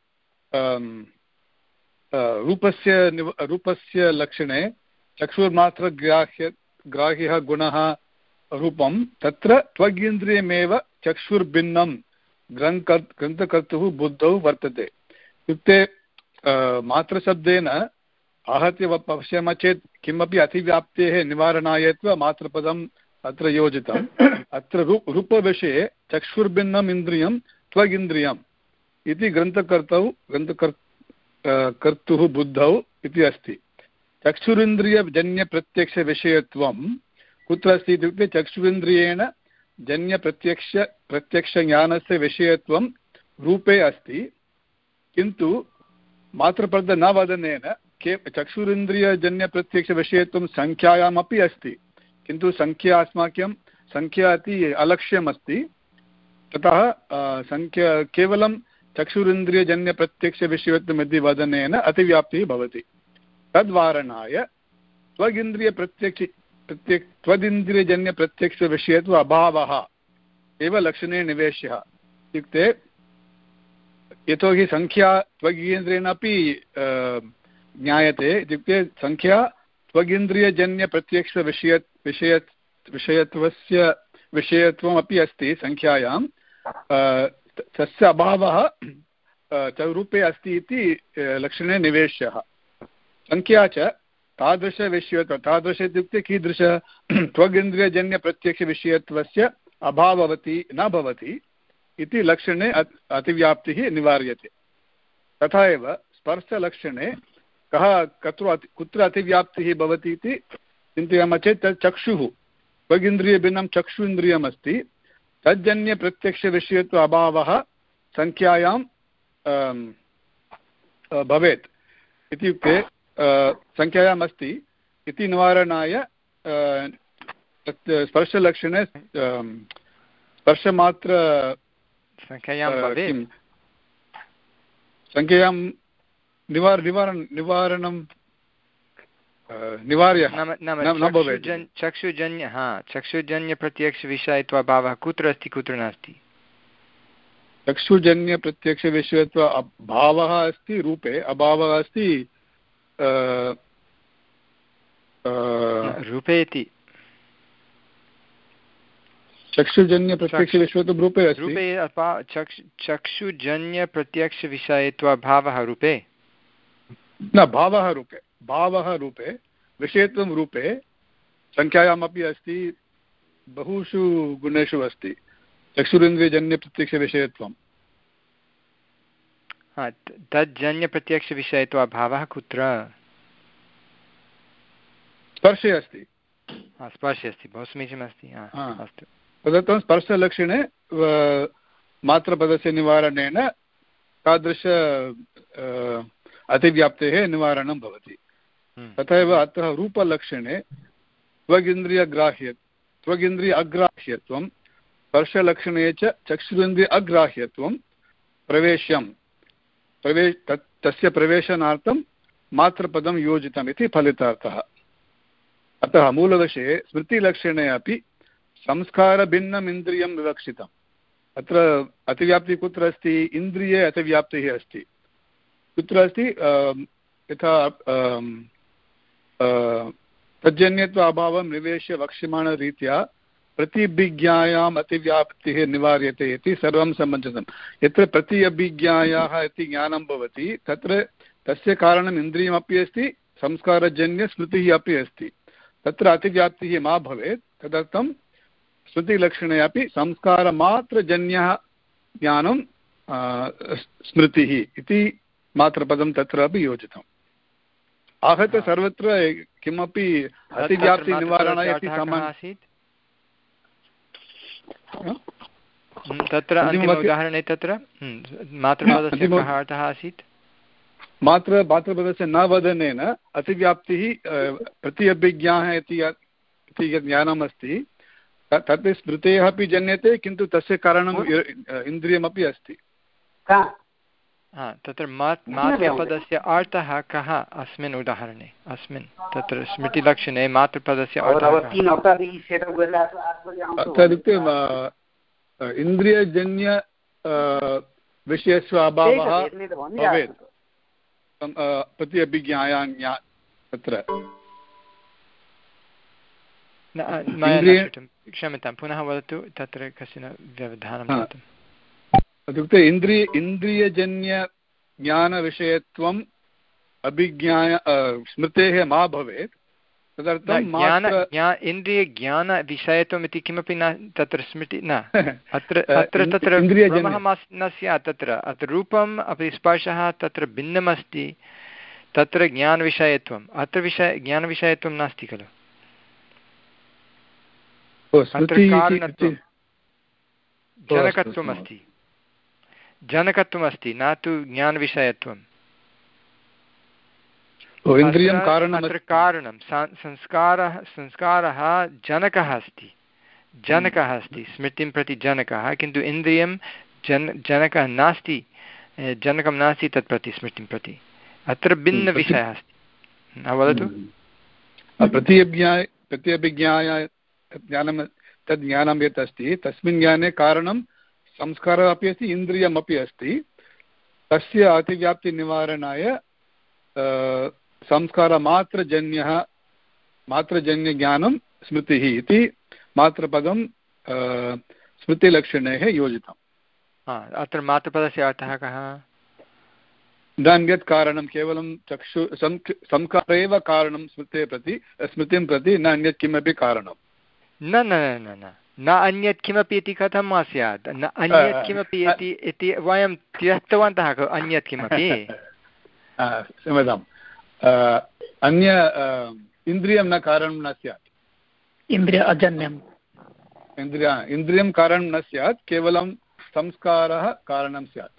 S8: रूपस्य रूपस्य लक्षणे चक्षुर्मात्रग्राह्य ग्राह्यः गुणः रूपं तत्र त्वगिन्द्रियमेव चक्षुर्भिन्नं ग्रन्थकर् ग्रन्थकर्तुः बुद्धौ वर्तते। इत्युक्ते मात्रशब्देन आहत्य पश्यामः चेत् किमपि अतिव्याप्तेः निवारणाय मात्रपदम् अत्र योजितम्। अत्र रू रूपविषये चक्षुर्भिन्नम् इन्द्रियं त्वगिन्द्रियम् इति ग्रन्थकर्तौ ग्रन्थकर् कर्तुः बुद्धौ इति अस्ति। चक्षुरिन्द्रियजन्यप्रत्यक्षविषयत्वं कुत्र अस्ति इत्युक्ते चक्षुरिन्द्रियेण जन्यप्रत्यक्ष प्रत्यक्षज्ञानस्य विषयत्वं रूपे अस्ति, किन्तु मात्रपद न वदनेन के चक्षुरिन्द्रियजन्यप्रत्यक्षविषयत्वं सङ्ख्यायामपि अस्ति, किन्तु सङ्ख्या अस्माकं सङ्ख्या अति अलक्ष्यमस्ति। ततः सङ्ख्या केवलं चक्षुरिन्द्रियजन्यप्रत्यक्षविषयत्वम् इति वदनेन अतिव्याप्तिः भवति। तद्वारणाय त्वगिन्द्रियप्रत्यक्ष प्रत्यक् त्वदिन्द्रियजन्यप्रत्यक्षविषयत्व अभावः एव लक्षणे निवेश्यः। इत्युक्ते यतोहि सङ्ख्या त्वगीन्द्रियेणापि ज्ञायते, इत्युक्ते सङ्ख्या त्वगिन्द्रियजन्यप्रत्यक्षविषय विषय विषयत्वस्य विषयत्वमपि अस्ति सङ्ख्यायां, तस्य अभावः रूपे अस्ति इति लक्षणे निवेश्यः। सङ्ख्या च तादृशविषयत्व तादृश इत्युक्ते कीदृश त्वगिन्द्रियजन्यप्रत्यक्षविषयत्वस्य अभाववती न भवति इति लक्षणे अतिव्याप्तिः निवार्यते। तथा एव स्पर्शलक्षणे कः कत्र कुत्र अतिव्याप्तिः भवति इति चिन्तयामः चेत् तत् चक्षुः त्वगिन्द्रियभिन्नं चक्षुन्द्रियमस्ति, तज्जन्यप्रत्यक्षविषयत्व अभावः सङ्ख्यायां भवेत् इत्युक्ते सङ्ख्यायाम् अस्ति इति निवारणाय स्पर्शलक्षणे स्पर्शमात्र
S1: सङ्ख्यायां भवेत्
S8: सङ्ख्यायां निवार निवारण निवारणं निवार्य न भवेत्।
S1: चक्षुजन्य हा चक्षुजन्यप्रत्यक्षविषयत्वाभावः कुत्र अस्ति कुत्र नास्ति?
S8: चक्षुजन्यप्रत्यक्षविषयत्व भावः अस्ति रूपे, अभावः अस्ति
S1: रूपे इति
S8: चक्षुजन्यप्रत्यक्षविषयत्वं रूपे अस्ति।
S1: रूपे चक्षुजन्यप्रत्यक्षविषयत्वाभावः रूपे
S8: न भावः रूपे भावः रूपे विषयत्वं रूपे सङ्ख्यायामपि अस्ति, बहुषु गुणेषु अस्ति चक्षुरिन्द्रियजन्यप्रत्यक्षविषयत्वं।
S1: हा तज्जन्यप्रत्यक्षविषयत्वाभावः कुत्र?
S8: स्पर्शे अस्ति।
S1: हा स्पर्शे अस्ति, बहु समीचीनमस्ति। अस्तु,
S8: तदर्थं स्पर्शलक्षणे मात्रपदस्य निवारणेन तादृश अतिव्याप्तेः निवारणं भवति। तथा एव अतः रूपलक्षणे त्वगिन्द्रियग्राह्य त्वगिन्द्रिय अग्राह्यत्वं स्पर्शलक्षणे च चक्षुरिन्द्रिय अग्राह्यत्वं प्रवेश्यं प्रवेश तस्य प्रवेशनार्थं मात्रपदं योजितम् इति फलितार्थः। अतः मूलविषये स्मृतिलक्षणे अपि संस्कारभिन्नम् इन्द्रियं विवक्षितम्। अत्र अतिव्याप्तिः कुत्र अस्ति? इन्द्रिये अतिव्याप्तिः अस्ति। कुत्र अस्ति यथा तज्जन्यत्व अभावं निवेश्य वक्ष्यमाणरीत्या प्रतिभिज्ञायाम् अतिव्याप्तिः निवार्यते इति सर्वं समञ्जसम्। यत्र प्रति अभिज्ञायाः इति ज्ञानं भवति तत्र तस्य कारणम् इन्द्रियमपि अस्ति, संस्कारजन्यस्मृतिः अपि अस्ति। तत्र अतिव्याप्तिः मा भवेत्, तदर्थं स्मृतिलक्षणे अपि संस्कारमात्रजन्यः ज्ञानं स्मृतिः इति मात्रपदं तत्र अपि योजितम्। आहत्य सर्वत्र किमपि अतिव्याप्तिनिवारणाय इति सामान्य
S1: तत्र अन्तिम उदाहरणे तत्र मातृपदस्य कः अर्थः आसीत्?
S8: मात्र मातृपदस्य न वदनेन अतिव्याप्तिः प्रति अभिज्ञाः इति यत् ज्ञानम् अस्ति तत् स्मृतेः अपि जन्यते, किन्तु तस्य कारणम् इन्द्रियमपि अस्ति।
S1: तत्र मातृपदस्य अर्थः कः अस्मिन् उदाहरणे? अस्मिन् तत्र स्मृतिलक्षणे मातृपदस्य अर्थः
S8: इत्युक्ते इन्द्रियजन्य विषयस्य अभावः भवेत् प्रति अभिज्ञायां तत्र।
S1: क्षम्यतां, पुनः वदतु, तत्र कश्चन व्यवधानं जातम्।
S8: इत्युक्ते इन्द्रिय इन्द्रियजन्यज्ञानविषयत्वम् अभिज्ञाय स्मृतेः मा भवेत्, तदर्थं इन्द्रियज्ञानविषयत्वम् इति किमपि न तत्र स्मृति न अत्र अत्र तत्र भ्रमः न स्यात्। तत्र अत्र रूपम् अपि स्पर्शः तत्र भिन्नमस्ति, तत्र ज्ञानविषयत्वम्, अत्र विषय ज्ञानविषयत्वं नास्ति खलु। जनकत्वम् अस्ति, जनकत्वम् अस्ति, न तु ज्ञानविषयत्वम्। अत्र कारणं संस्कारः संस्कारः जनकः अस्ति, जनकः अस्ति स्मृतिं प्रति जनकः, किन्तु इन्द्रियं जन जनकः नास्ति, जनकं नास्ति तत् प्रति स्मृतिं प्रति। अत्र भिन्नविषयः अस्ति। वदतु। प्रतिअभिज्ञाय प्रत्यभिज्ञाय ज्ञानं तद् ज्ञानं यत् अस्ति तस्मिन् ज्ञाने कारणं संस्कारः अपि अस्ति, इन्द्रियमपि अस्ति। तस्य अतिव्याप्तिनिवारणाय संस्कारमात्रजन्यः मात्रजन्यज्ञानं स्मृतिः इति मात्रपदं स्मृतिलक्षणेः योजितम्।
S1: अत्र मात्रपदस्य अर्थः कः?
S8: इदानीं यत् कारणं केवलं चक्षु संस्कार एव कारणं स्मृतेः प्रति स्मृतिं प्रति, न अन्यत् किमपि कारणं।
S1: न न न न न अन्यत् किमपि इति कथं स्यात्? न अन्यत् किमपि इति वयं त्यक्तवन्तः खलु। अन्यत् किमपि
S8: क्षम्यताम्, अन्य इन्द्रियं न कारणं न स्यात्,
S7: इन्द्रिय अजन्यम्
S8: इन्द्रिय इन्द्रियं कारणं न स्यात्, केवलं संस्कारः कारणं स्यात्।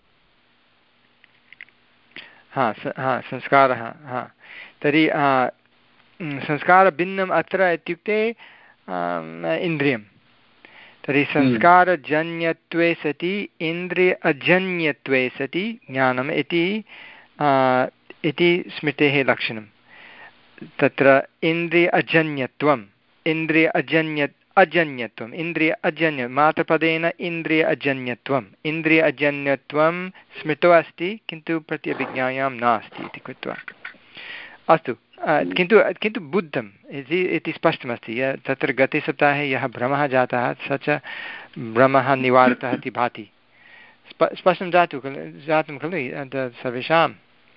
S1: हा हा संस्कारः। हा तर्हि संस्कारभिन्नम् अत्र इत्युक्ते इन्द्रियं। तर्हि संस्कारजन्यत्वे सति इन्द्रिय अजन्यत्वे सति ज्ञानम् इति इति स्मृतेः लक्षणं। तत्र इन्द्रिय अजन्यत्वम्, इन्द्रिय अजन्य अजन्यत्वम्, इन्द्रिय अजन्य मात्रपदेन इन्द्रिय अजन्यत्वम्, इन्द्रिय अजन्यत्वं स्मृतौ अस्ति किन्तु प्रत्यभिज्ञायां नास्ति इति कृत्वा। अस्तु, किन्तु किन्तु बुद्धम् इति स्पष्टमस्ति। तत्र गते सप्ताहे यः भ्रमः जातः स च भ्रमः निवारितः इति भाति। स्प स्पष्टं जातु खलु जातं खलु सर्वेषां?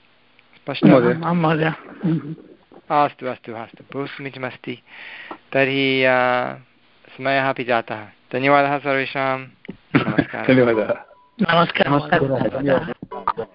S1: अस्तु अस्तु अस्तु, बहु समीचीनमस्ति। तर्हि समयः अपि जातः। धन्यवादः सर्वेषां। नमस्कारः।
S8: धन्यवादः।
S7: नमस्कारः।